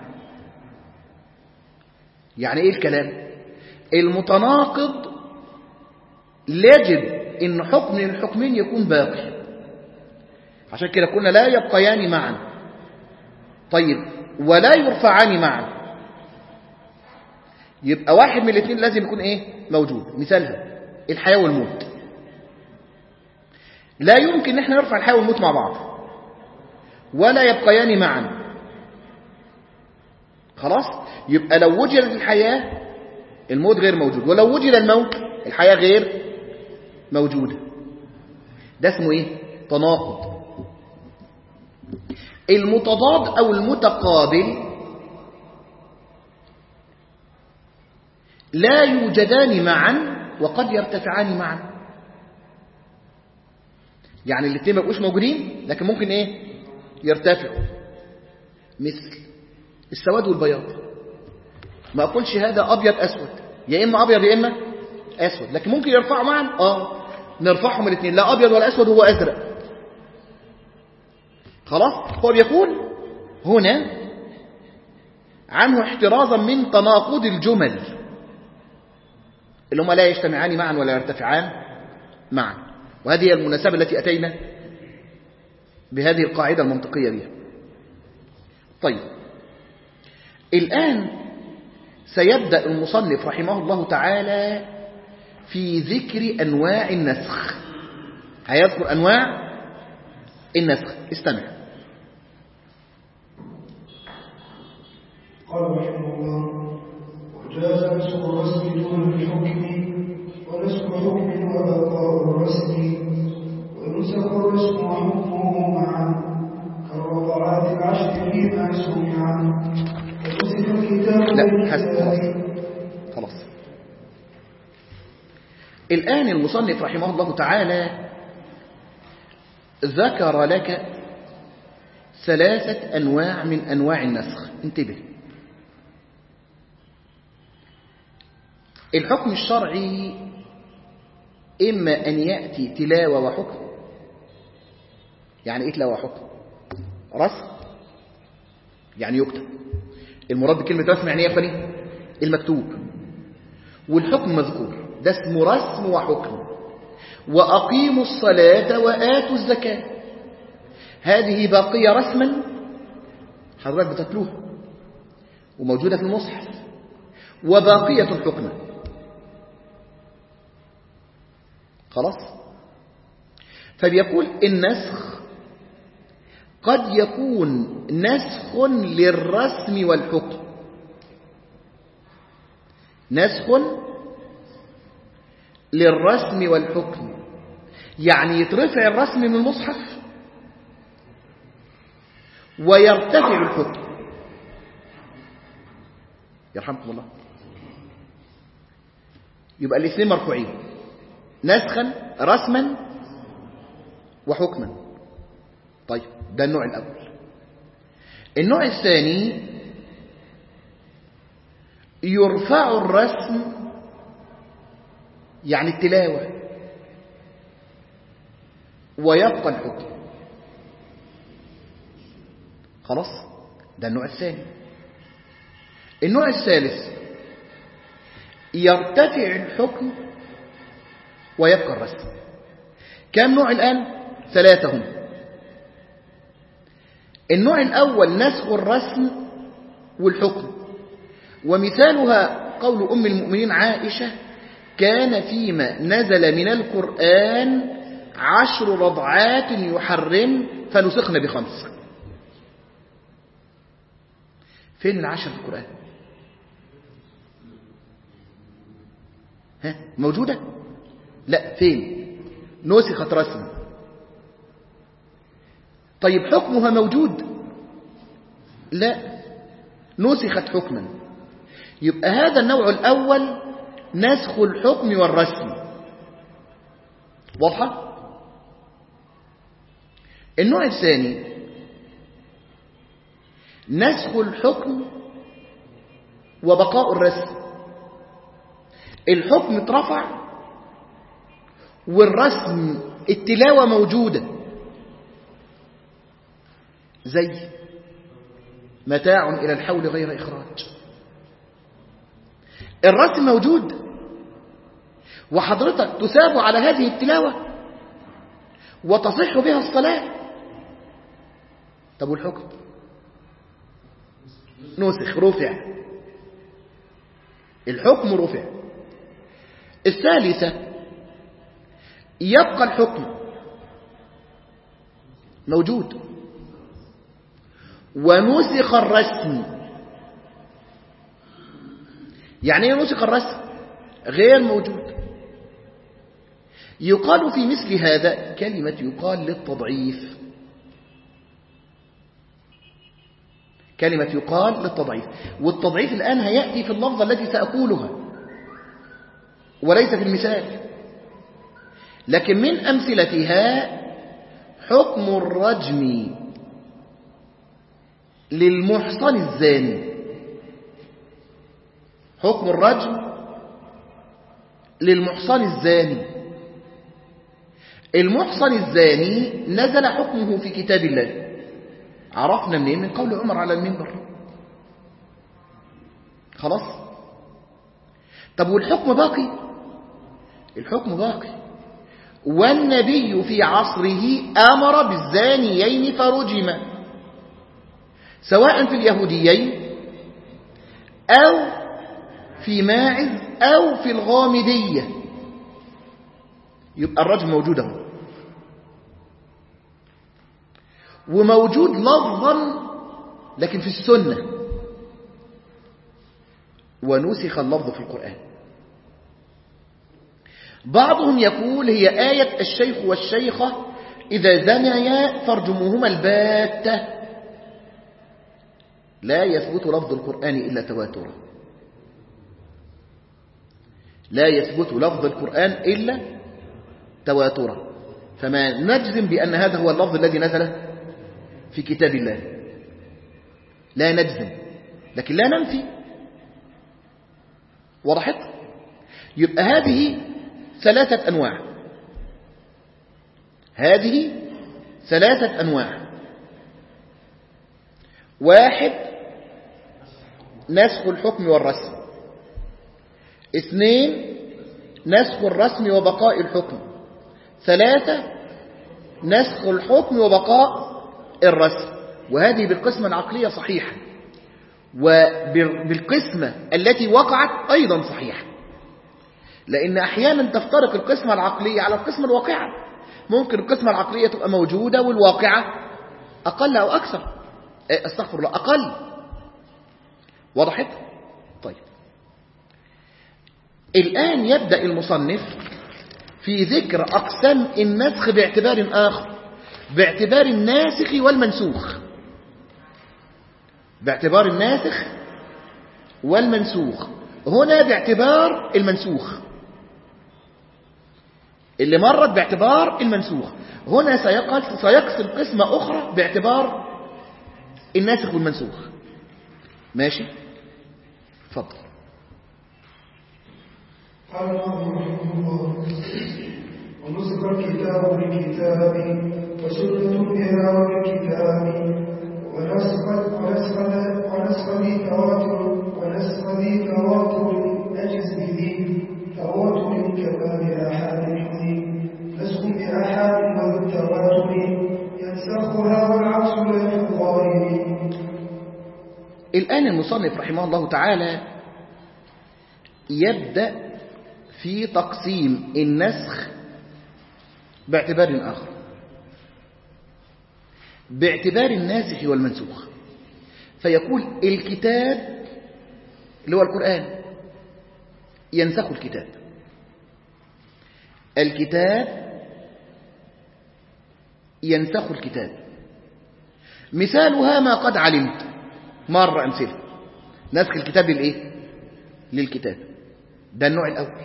يعني ايه الكلام؟ المتناقض يجب ان حكم من الحكمين يكون باقي، عشان كده قلنا لا يبقيان معا. طيب ولا يرفعان معا، يبقى واحد من الاثنين لازم يكون ايه موجود. مثالها الحياة والموت، لا يمكن ان احنا نرفع الحياة والموت مع بعض ولا يبقيان معا. خلاص، يبقى لو وجدت الحياة الموت غير موجود، ولو وجد الموت الحياة غير موجودة. ده اسمه ايه؟ تناقض. المتضاد او المتقابل لا يوجدان معا وقد يرتفعان معا. يعني الاثنين ما يبقوش موجودين لكن ممكن ايه يرتفعوا. مثل السواد والبياض، ما اقولش هذا ابيض اسود، يا اما ابيض يا اما اسود، لكن ممكن يرفعوا معا. اه نرفعهم الاثنين، لا ابيض ولا اسود، هو ازرق. خلاص، هو بيقول هنا عنه احترازا من تناقض الجمل اللي هم لا يجتمعان معا ولا يرتفعان معا. وهذه هي المناسبة التي أتينا بهذه القاعدة المنطقية بها. طيب الآن سيبدأ المصنف رحمه الله تعالى في ذكر أنواع النسخ. هيذكر أنواع النسخ. استمع. قال رحمه الله: وجاز نسخ الرسم دون الحكم، ونسخ حكم وبقاء الرسم، وينسخ الرسم وحكمه معا كالرضعات العشر فيما سمعا، ونسخ الكتاب. لا حسن، خلاص. الآن المصنف رحمه الله تعالى ذكر لك ثلاثة أنواع من أنواع النسخ. انتبه، الحكم الشرعي إما أن يأتي تلاوة وحكم. يعني إيه تلاوة وحكم؟ رسم يعني يكتب. المراد بكلمة رسم يعني إيه يا أخواني؟ المكتوب. والحكم مذكور، ده اسمه رسم وحكم. وأقيموا الصلاة وآتوا الزكاة، هذه باقية رسما حضرتك بتتلوها وموجودة في المصحف، وباقية حكما. خلاص، فبيقول النسخ قد يكون نسخ للرسم والحكم. نسخ للرسم والحكم يعني يترفع الرسم من المصحف ويرتفع الحكم. يرحمكم الله. يبقى الاثنين مرفوعين، نسخا رسما وحكما. طيب ده النوع الأول. النوع الثاني يرفع الرسم يعني التلاوة ويبقى الحكم. خلاص، ده النوع الثاني. النوع الثالث يرتفع الحكم ويبقى الرسم. كم نوع الآن؟ ثلاثة هم. النوع الأول نسخ الرسم والحكم، ومثالها قول أم المؤمنين عائشة: كان فيما نزل من القرآن عشر رضعات يحرم فنسخن بخمس. فين العشر في القرآن؟ ها موجودة؟ لا، فين؟ نسخت رسما. طيب حكمها موجود؟ لا، نسخت حكما. يبقى هذا النوع الأول نسخ الحكم والرسم. واضحة؟ النوع الثاني نسخ الحكم وبقاء الرسم. الحكم اترفع والرسم التلاوة موجودة، زي متاع إلى الحول غير إخراج. الرسم موجود وحضرتك تثاب على هذه التلاوة وتصح بها الصلاة. طب والحكم؟ نسخ، رفع، الحكم رفع. الثالثة يبقى الحكم موجود ونسخ الرسم. يعني ايه نسخ الرسم؟ غير موجود. يقال في مثل هذا كلمة يقال للتضعيف، كلمة يقال للتضعيف. والتضعيف الآن هيأتي في اللفظة التي سأقولها وليس في المثال. لكن من أمثلتها حكم الرجم للمحصن الزاني، حكم الرجم للمحصن الزاني. المحصن الزاني نزل حكمه في كتاب الله، عرفنا منين؟ من قول عمر على المنبر. خلاص. طب والحكم باقي؟ الحكم باقي. والنبي في عصره أمر بالزانيين فرجما، سواء في اليهوديين أو في ماعز أو في الغامدية، يبقى الرجم موجود اهو، وموجود لفظا لكن في السنة، ونسخ اللفظ في القرآن. بعضهم يقول هي آية الشيخ والشيخة إذا زنيا فارجموهما الباتة، لا يثبت لفظ القرآن إلا تواترا، لا يثبت لفظ القرآن إلا تواترا، فما نجزم بأن هذا هو اللفظ الذي نزل في كتاب الله، لا نجزم، لكن لا ننفي. وضحت؟ يبقى هذه ثلاثة أنواع، هذه ثلاثة أنواع. واحد نسخ الحكم والرسم، اثنين نسخ الرسم وبقاء الحكم، ثلاثة نسخ الحكم وبقاء الرسم. وهذه بالقسمة العقلية صحيحة، وبالقسمة التي وقعت أيضا صحيحة، لأن أحيانا تفترق القسمة العقلية على القسمة الواقعة. ممكن القسمة العقلية تبقى موجودة والواقعة أقل أو أكثر، استغفر الله، أقل. وضحت؟ طيب، الآن يبدأ المصنف في ذكر أقسام النسخ باعتبار آخر، باعتبار الناسخ والمنسوخ، باعتبار الناسخ والمنسوخ. هنا باعتبار المنسوخ، اللي مرت باعتبار المنسوخ، هنا سيقسم قسمة أخرى باعتبار الناسخ والمنسوخ. ماشي؟ تفضل. قال الله رحمه الله: ونسخ الكتاب بالكتاب وسنة بها وبالكتاب ونسخ ونسخ ذي تواتر ونسخ ذي تواتر نجز به تواتر كما بآحاد الحديث نسخ بآحاد والتواتر ينسخها والعكس لا في الظاهر. الآن المصنف رحمه الله تعالى يبدأ في تقسيم النسخ باعتبار آخر، باعتبار الناسخ والمنسوخ. فيقول الكتاب اللي هو القرآن ينسخ الكتاب، الكتاب ينسخ الكتاب. مثالها ما قد علمت، مرة أمثلة نسخ الكتاب للإيه؟ للكتاب، ده النوع الأول.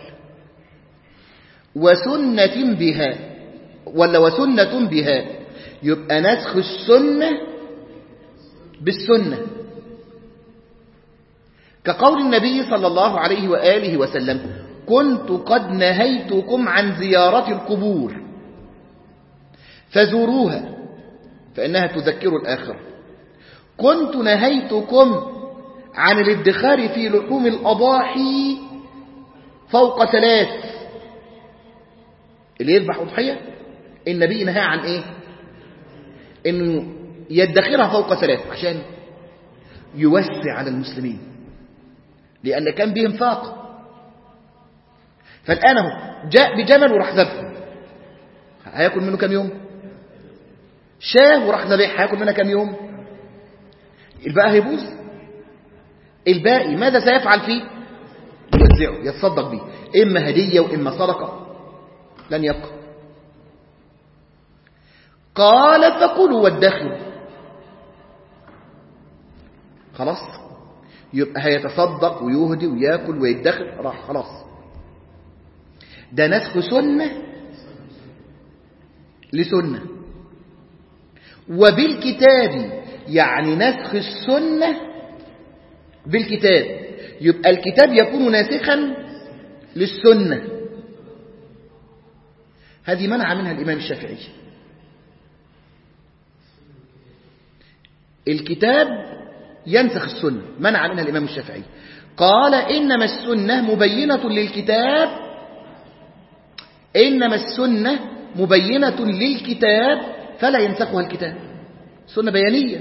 وسنة بها، ولا وسنة بها، يبقى نسخ السنة بالسنة، كقول النبي صلى الله عليه وآله وسلم: كنت قد نهيتكم عن زيارة القبور فزوروها فإنها تذكر الآخرة. كنت نهيتكم عن الادخار في لحوم الأضاحي فوق ثلاث. اللي يذبح أضحية النبي نهى عن إيه؟ إنه يدخرها فوق ثلاث، عشان يوسع على المسلمين، لأن كان بهم فاق. فالآن جاء بجمل وراح ذبحه، هياكل منه كم يوم؟ شاه وراح ذبحها، هياكل منها كم يوم؟ الباقي هيبوظ. الباقي ماذا سيفعل فيه؟ يوزعه، يتصدق به، إما هدية وإما صدقة، لن يبقى. قال فكلوا وادخروا. خلاص، يبقى هيتصدق ويهدي وياكل ويدخر، راح خلاص. ده نسخ سنة لسنة. وبالكتاب يعني نسخ السنة بالكتاب، يبقى الكتاب يكون ناسخا للسنة. هذه منع منها الإمام الشافعي. الكتاب ينسخ السنة، منع منها الإمام الشافعي. قال إنما السنة مبينة للكتاب، إنما السنة مبينة للكتاب فلا ينسخها الكتاب. سنة بيانية،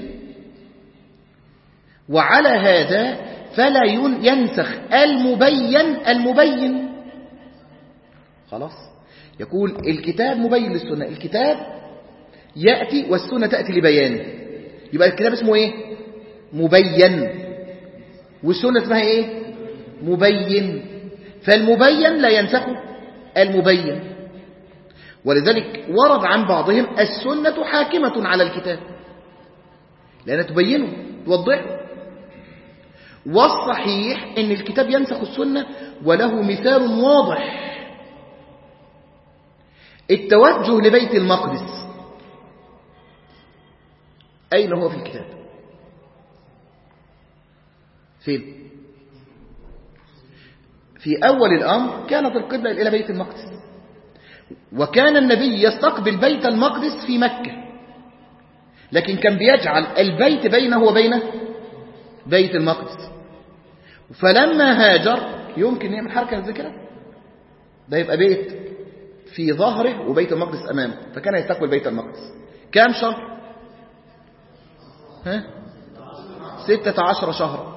وعلى هذا فلا ينسخ المبين المبين. خلاص، يقول الكتاب مبين للسنة، الكتاب يأتي والسنة تأتي لبيانه، يبقى الكتاب اسمه ايه؟ مبين، والسنة اسمها ايه؟ مبين. فالمبين لا ينسخ المبين. ولذلك ورد عن بعضهم السنة حاكمة على الكتاب، لأنها تبينه توضحه. والصحيح ان الكتاب ينسخ السنة، وله مثال واضح. التوجه لبيت المقدس أين هو في الكتاب؟ فين؟ في أول الأمر كانت القبلة إلى بيت المقدس، وكان النبي يستقبل بيت المقدس في مكة، لكن كان بيجعل البيت بينه وبين بيت المقدس. فلما هاجر يمكن يعمل حركة زي كده، ده يبقى بيت في ظهره وبيت المقدس أمامه، فكان يستقبل بيت المقدس. كام شهر؟ ها؟ ستة عشر شهرا.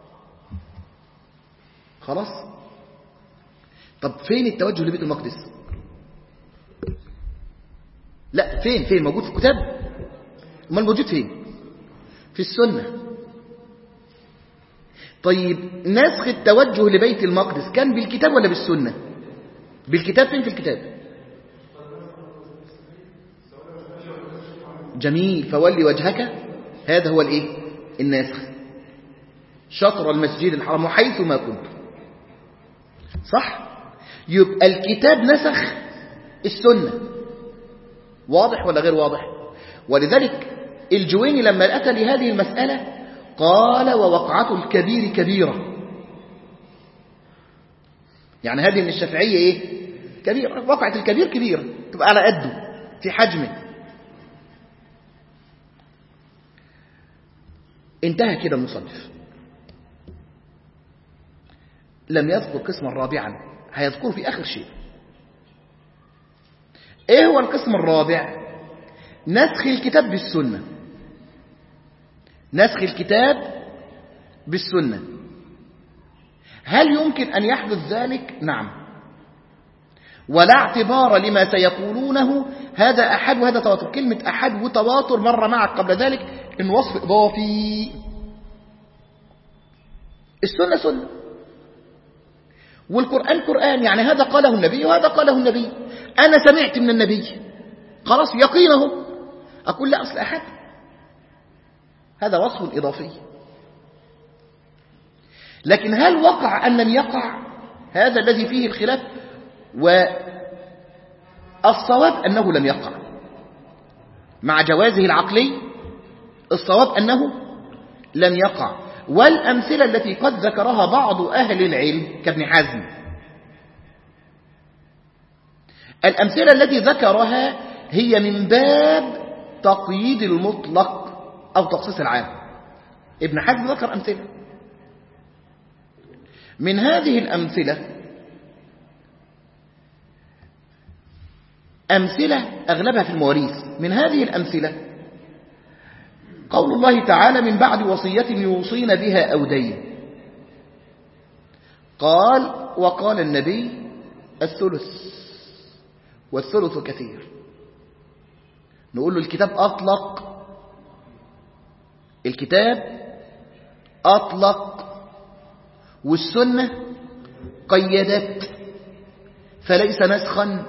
خلاص. طب فين التوجه لبيت المقدس؟ لا، فين فين موجود في الكتاب؟ امال موجود فين؟ في السنة. طيب نسخ التوجه لبيت المقدس كان بالكتاب ولا بالسنة؟ بالكتاب. فين في الكتاب؟ جميل. فولي وجهك، هذا هو الايه؟ الناسخ. شطر المسجد الحرام وحيث ما كنت. صح؟ يبقى الكتاب نسخ السنة. واضح ولا غير واضح؟ ولذلك الجويني لما أتى لهذه المسألة قال ووقعة الكبير كبيرة. يعني هذه من الشافعية ايه؟ كبيرة. وقعة الكبير كبيرة، تبقى على قده في حجمه. انتهى كده المصنف. لم يذكر قسما رابعا، هيذكره في آخر شيء. ايه هو القسم الرابع؟ نسخ الكتاب بالسنة. نسخ الكتاب بالسنة. هل يمكن أن يحدث ذلك؟ نعم. ولا اعتبار لما سيقولونه، هذا أحد وهذا تواتر. كلمة أحد وتواتر مرة معك قبل ذلك إن وصف إضافي. السنة سنة والقرآن قرآن، يعني هذا قاله النبي وهذا قاله النبي. أنا سمعت من النبي خلاص يقينه، أقول لا أصل أحد، هذا وصف إضافي. لكن هل وقع أن لم يقع؟ هذا الذي فيه الخلاف، والصواب أنه لم يقع مع جوازه العقلي. الصواب أنه لم يقع. والأمثلة التي قد ذكرها بعض أهل العلم كابن حزم، الأمثلة التي ذكرها هي من باب تقييد المطلق أو تخصيص العام. ابن حزم ذكر أمثلة. من هذه الأمثلة أمثلة أغلبها في المواريث. من هذه الأمثلة قول الله تعالى من بعد وصية يوصين بها أو دين. قال وقال النبي الثلث، والثلث كثير. نقول له الكتاب أطلق، الكتاب أطلق والسنة قيدت، فليس نسخا.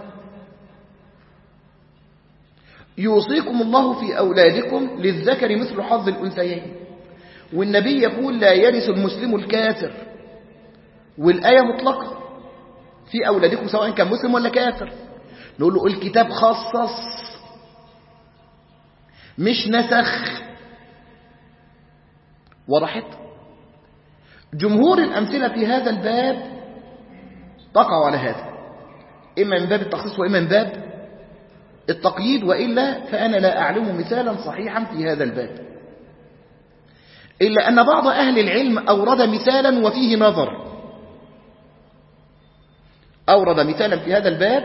يوصيكم الله في أولادكم للذكر مثل حظ الأنثيين، والنبي يقول لا يرث المسلم الكافر، والآية مطلقة في أولادكم سواء كان مسلم ولا كافر. نقول له الكتاب خصص مش نسخ. وضحت؟ جمهور الأمثلة في هذا الباب تقع على هذا، إما من باب التخصيص وإما من باب التقييد، وإلا فأنا لا أعلم مثالا صحيحا في هذا الباب، إلا أن بعض أهل العلم أورد مثالا وفيه نظر، أورد مثالا في هذا الباب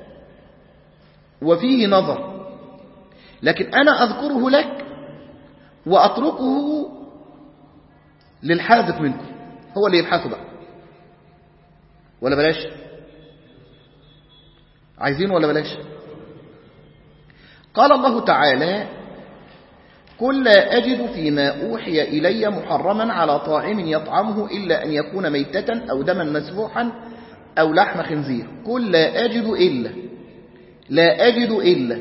وفيه نظر، لكن أنا أذكره لك وأتركه للحاذق منكم، هو اللي يبحثه بقى. ولا بلاش؟ عايزين ولا بلاش؟ قال الله تعالى قل لا أجد فيما أوحي إلي محرما على طاعم يطعمه إلا أن يكون ميتة أو دما مسفوحا أو لحم خنزير. قل لا أجد إلا، لا أجد إلا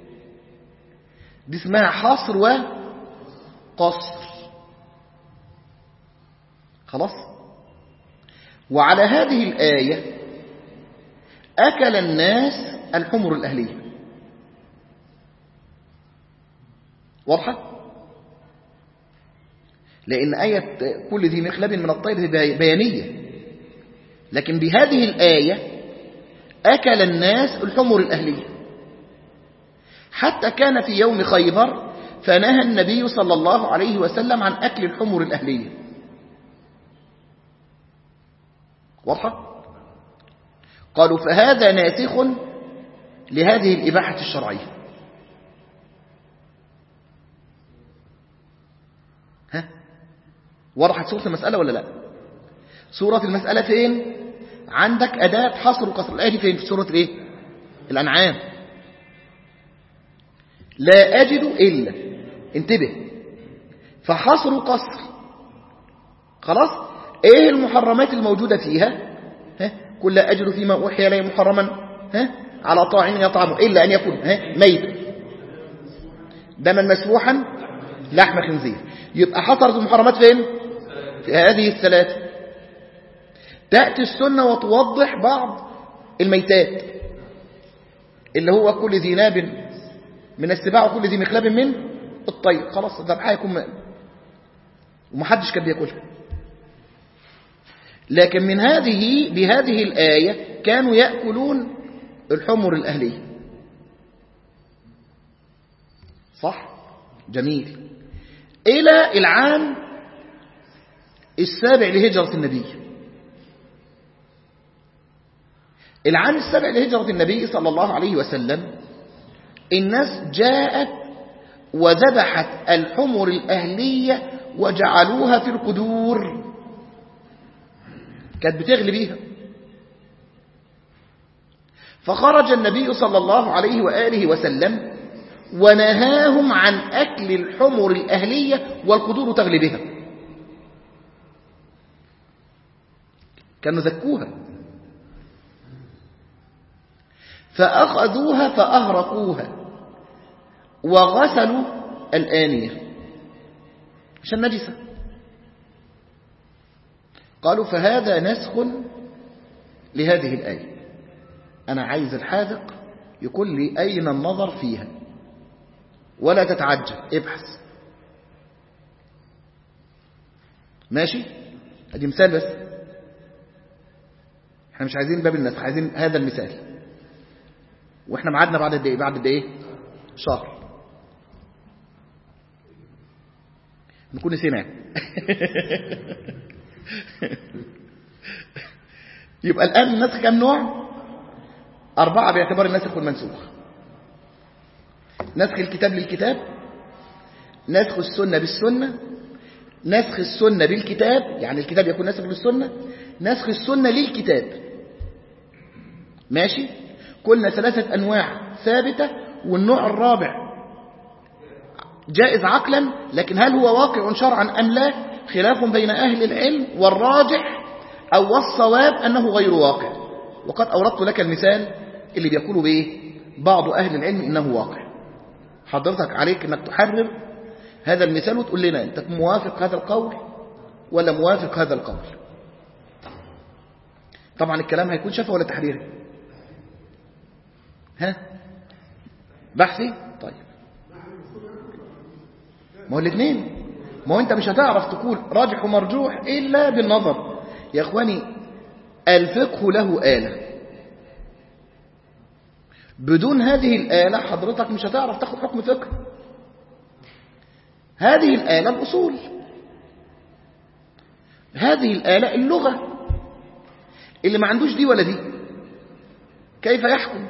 دي اسمها حصر وقصر. خلاص؟ وعلى هذه الآية أكل الناس الحمر الأهلية. واضحة؟ لأن آية كل ذي مخلب من الطير بيانية، لكن بهذه الآية أكل الناس الحمر الأهلية، حتى كان في يوم خيبر فنهى النبي صلى الله عليه وسلم عن أكل الحمر الأهلية. واضحة؟ قالوا فهذا ناسخ لهذه الإباحة الشرعية. ها؟ وضحت سورة المسألة ولا لا؟ سورة المسألة فين؟ عندك أداة حصر وقصر. الآية دي فين؟ في سورة الايه؟ الأنعام. لا أجد إلا، انتبه، فحصر وقصر. خلاص؟ ايه المحرمات الموجودة فيها؟ ها؟ قل لا أجد فيما أوحي إلي محرما ها؟ على طاعم يطعمه إلا أن يكون ها؟ ميت دما مسفوحا لحم خنزير. يبقى حصرت المحرمات فين؟ في هذه الثلاثة. تأتي السنة وتوضح بعض الميتات اللي هو كل ذي ناب من السباع وكل ذي مخلب من الطير. خلاص ذبحها يكون ماء ومحدش كان بياكلها. لكن من هذه بهذه الآية كانوا يأكلون الحمر الأهلية. صح؟ جميل. إلى العام السابع لهجرة النبي. العام السابع لهجرة النبي صلى الله عليه وسلم الناس جاءت وذبحت الحمر الأهلية وجعلوها في القدور، كانت بتغلي بيها. فخرج النبي صلى الله عليه وآله وسلم ونهاهم عن أكل الحمر الأهلية والقدور تغلي بها. كانوا ذكوها فأخذوها فأهرقوها وغسلوا الآنية عشان نجسة. قالوا فهذا نسخ لهذه الآية. أنا عايز الحاذق يقول لي أين النظر فيها، ولا تتعجل، ابحث. ماشي؟ هذه مثال بس، احنا مش عايزين باب النسخ، عايزين هذا المثال. واحنا معادنا بعد قد ايه؟ بعد قد ايه؟ شهر نكون نسينا. يبقى الآن النسخ كم نوع؟ أربعة باعتبار النسخ والمنسوخ. نسخ الكتاب للكتاب، نسخ السنة بالسنة، نسخ السنة بالكتاب، يعني الكتاب يكون نسخ للسنة، نسخ السنة للكتاب. ماشي؟ قلنا ثلاثة أنواع ثابتة، والنوع الرابع جائز عقلا، لكن هل هو واقع شرعا أم لا؟ خلاف بين أهل العلم، والراجح أو الصواب أنه غير واقع. وقد أوردت لك المثال اللي بيقولوا به بعض أهل العلم إنه واقع. حضرتك عليك أنك تحرر هذا المثال وتقول لنا أنت موافق هذا القول ولا موافق هذا القول. طبعا الكلام هيكون شفوي ولا تحريري؟ ها؟ بحثي؟ طيب ما هو الاثنين، ما هو انت مش هتعرف تقول راجح ومرجوح إلا بالنظر. يا اخواني الفقه له آلة، بدون هذه الآلة حضرتك مش هتعرف تاخد حكم فقه. هذه الآلة الأصول، هذه الآلة اللغة. اللي ما عندوش دي ولا دي كيف يحكم؟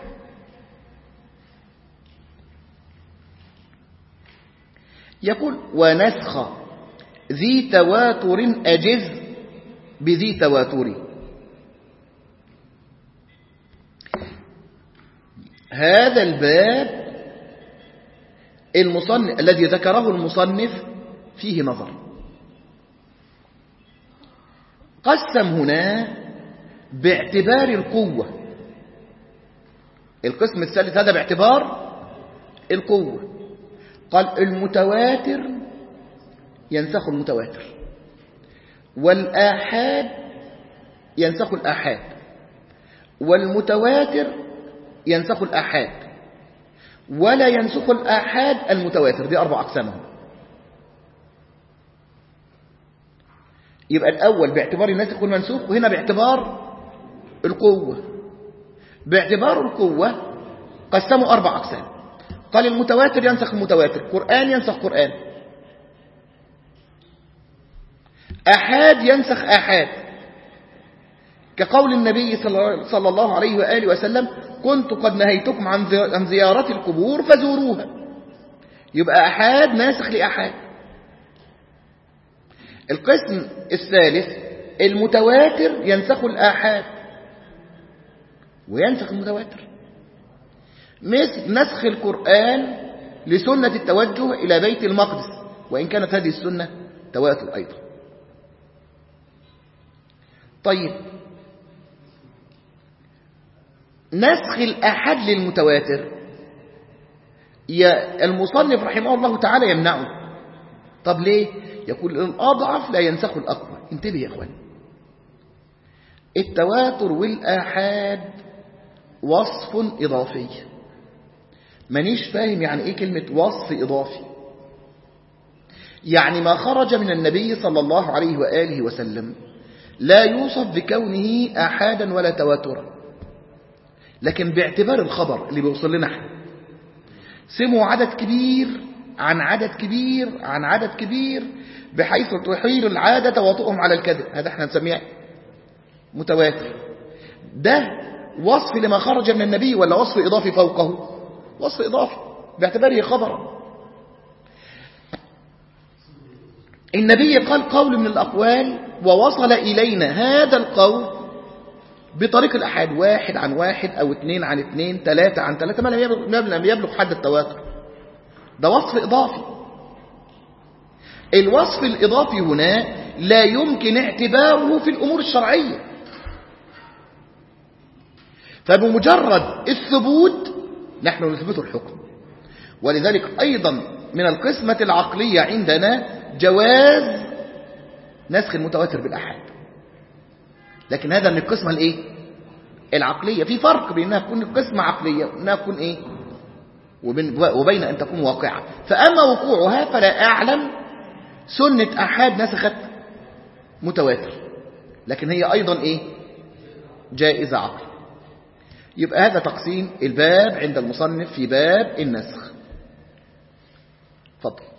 يقول ونسخ ذي تواتر أجز بذي تواتر. هذا الباب المصنف الذي ذكره المصنف فيه نظر. قسم هنا باعتبار القوة. القسم الثالث هذا باعتبار القوة. قال المتواتر ينسخ المتواتر، والآحاد ينسخ الآحاد، والمتواتر ينسخ الآحاد، ولا ينسخ الآحاد المتواتر. دي أربع أقسامهم. يبقى الأول باعتبار الناسخ والمنسوخ، وهنا باعتبار القوة. باعتبار القوة قسموا أربع أقسام. قال المتواتر ينسخ المتواتر، قرآن ينسخ قرآن، آحاد ينسخ آحاد، كقول النبي صلى الله عليه وآله وسلم كنت قد نهيتكم عن زيارة القبور فزوروها. يبقى آحاد ناسخ لآحاد. القسم الثالث المتواتر ينسخ الآحاد وينسخ المتواتر، مثل نسخ القرآن لسنة التوجه إلى بيت المقدس، وإن كانت هذه السنة تواتر أيضا. طيب نسخ الآحاد للمتواتر المصنف رحمه الله تعالى يمنعه. طب ليه؟ يقول الأضعف لا ينسخ الأقوى. انتبه يا أخوان، التواتر والآحاد وصف إضافي. مانيش فاهم يعني إيه كلمة وصف إضافي. يعني ما خرج من النبي صلى الله عليه وآله وسلم لا يوصف بكونه آحادا ولا تواترا، لكن باعتبار الخبر اللي بيوصل لنا احنا سموا عدد كبير عن عدد كبير عن عدد كبير بحيث تحيل العادة وطئهم على الكذب، هذا احنا نسميه متواتر. ده وصف لما خرج من النبي ولا وصف إضافي فوقه؟ وصف إضافي باعتباره خبرا. النبي قال قول من الأقوال ووصل إلينا هذا القول بطريق الأحاد، واحد عن واحد أو اثنين عن اثنين، ثلاثة عن ثلاثة، ما لم يبلغ حد التواتر. ده وصف إضافي. الوصف الإضافي هنا لا يمكن اعتباره في الأمور الشرعية، فبمجرد الثبوت نحن نثبت الحكم. ولذلك أيضا من القسمة العقلية عندنا جواز نسخ المتواتر بالأحاد، لكن هذا من القسمة الايه العقلية. في فرق بين انها تكون قسمة عقلية وانها تكون ايه وبين, وبين ان تكون واقعة. فاما وقوعها فلا اعلم سنة احاد نسخت متواتر، لكن هي ايضا ايه جائزة عقل. يبقى هذا تقسيم الباب عند المصنف في باب النسخ. تفضل.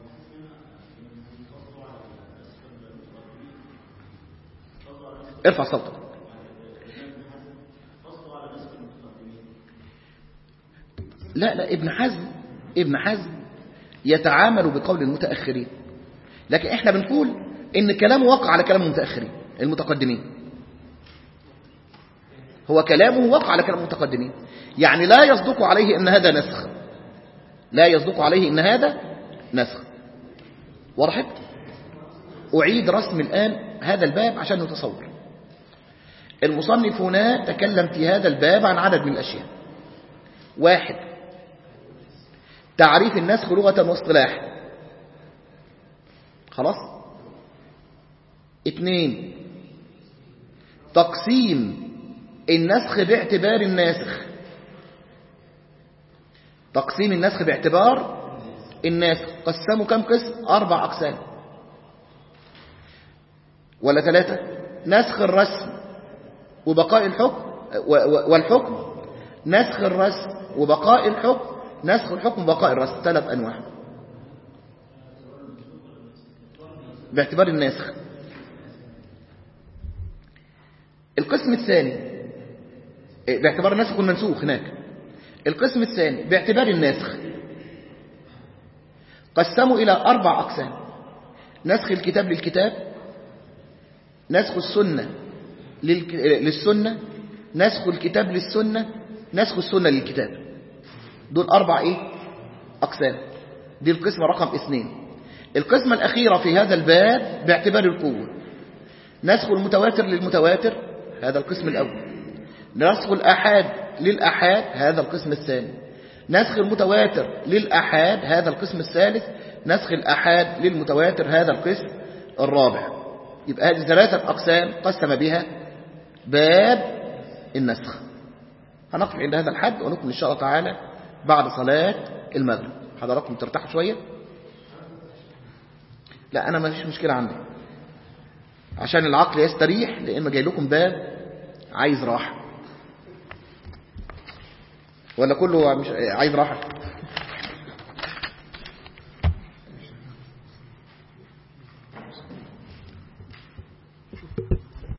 ارفع صوتك. لا لا ابن حزم ابن حزم يتعامل بقول المتأخرين، لكن احنا بنقول ان كلامه وقع على كلام المتأخرين المتقدمين، هو كلامه وقع على كلام المتقدمين، يعني لا يصدق عليه ان هذا نسخ، لا يصدق عليه ان هذا نسخ. وضحت؟ أعيد رسم الآن هذا الباب عشان نتصور. المصنف هنا تكلم في هذا الباب عن عدد من الأشياء. واحد، تعريف النسخ لغة واصطلاحا، خلاص. اثنين، تقسيم النسخ باعتبار الناسخ، تقسيم النسخ باعتبار الناسخ. قسموا كم قسم؟ أربع أقسام ولا ثلاثة؟ نسخ الرسم وبقاء الحكم والحكم، نسخ الرسم وبقاء الحكم، نسخ الحكم وبقاء الرسم، ثلاث أنواع باعتبار الناسخ. القسم الثاني باعتبار الناسخ والمنسوخ هناك. القسم الثاني باعتبار الناسخ قسموا إلى أربع أقسام: نسخ الكتاب للكتاب، نسخ السنة للسنة، نسخ الكتاب للسنة، نسخ السنة للكتاب. دول أربع إيه؟ أقسام. دي القسمة رقم اثنين. القسمة الأخيرة في هذا الباب باعتبار القوة: نسخ المتواتر للمتواتر، هذا القسم الأول. نسخ الأحاد للأحاد، هذا القسم الثاني. نسخ المتواتر للأحاد، هذا القسم الثالث. نسخ الأحاد للمتواتر، هذا القسم الرابع. يبقى هذه ثلاثة أقسام قسم بها باب النسخ. هنقف عند هذا الحد ونكمل إن شاء الله تعالى بعد صلاة المغرب. حضراتكم ترتاحوا شوية؟ لا أنا ما فيش مشكلة عندي، عشان العقل يستريح، لأن جاي لكم باب عايز راحة، ولا كله مش عايز راحة؟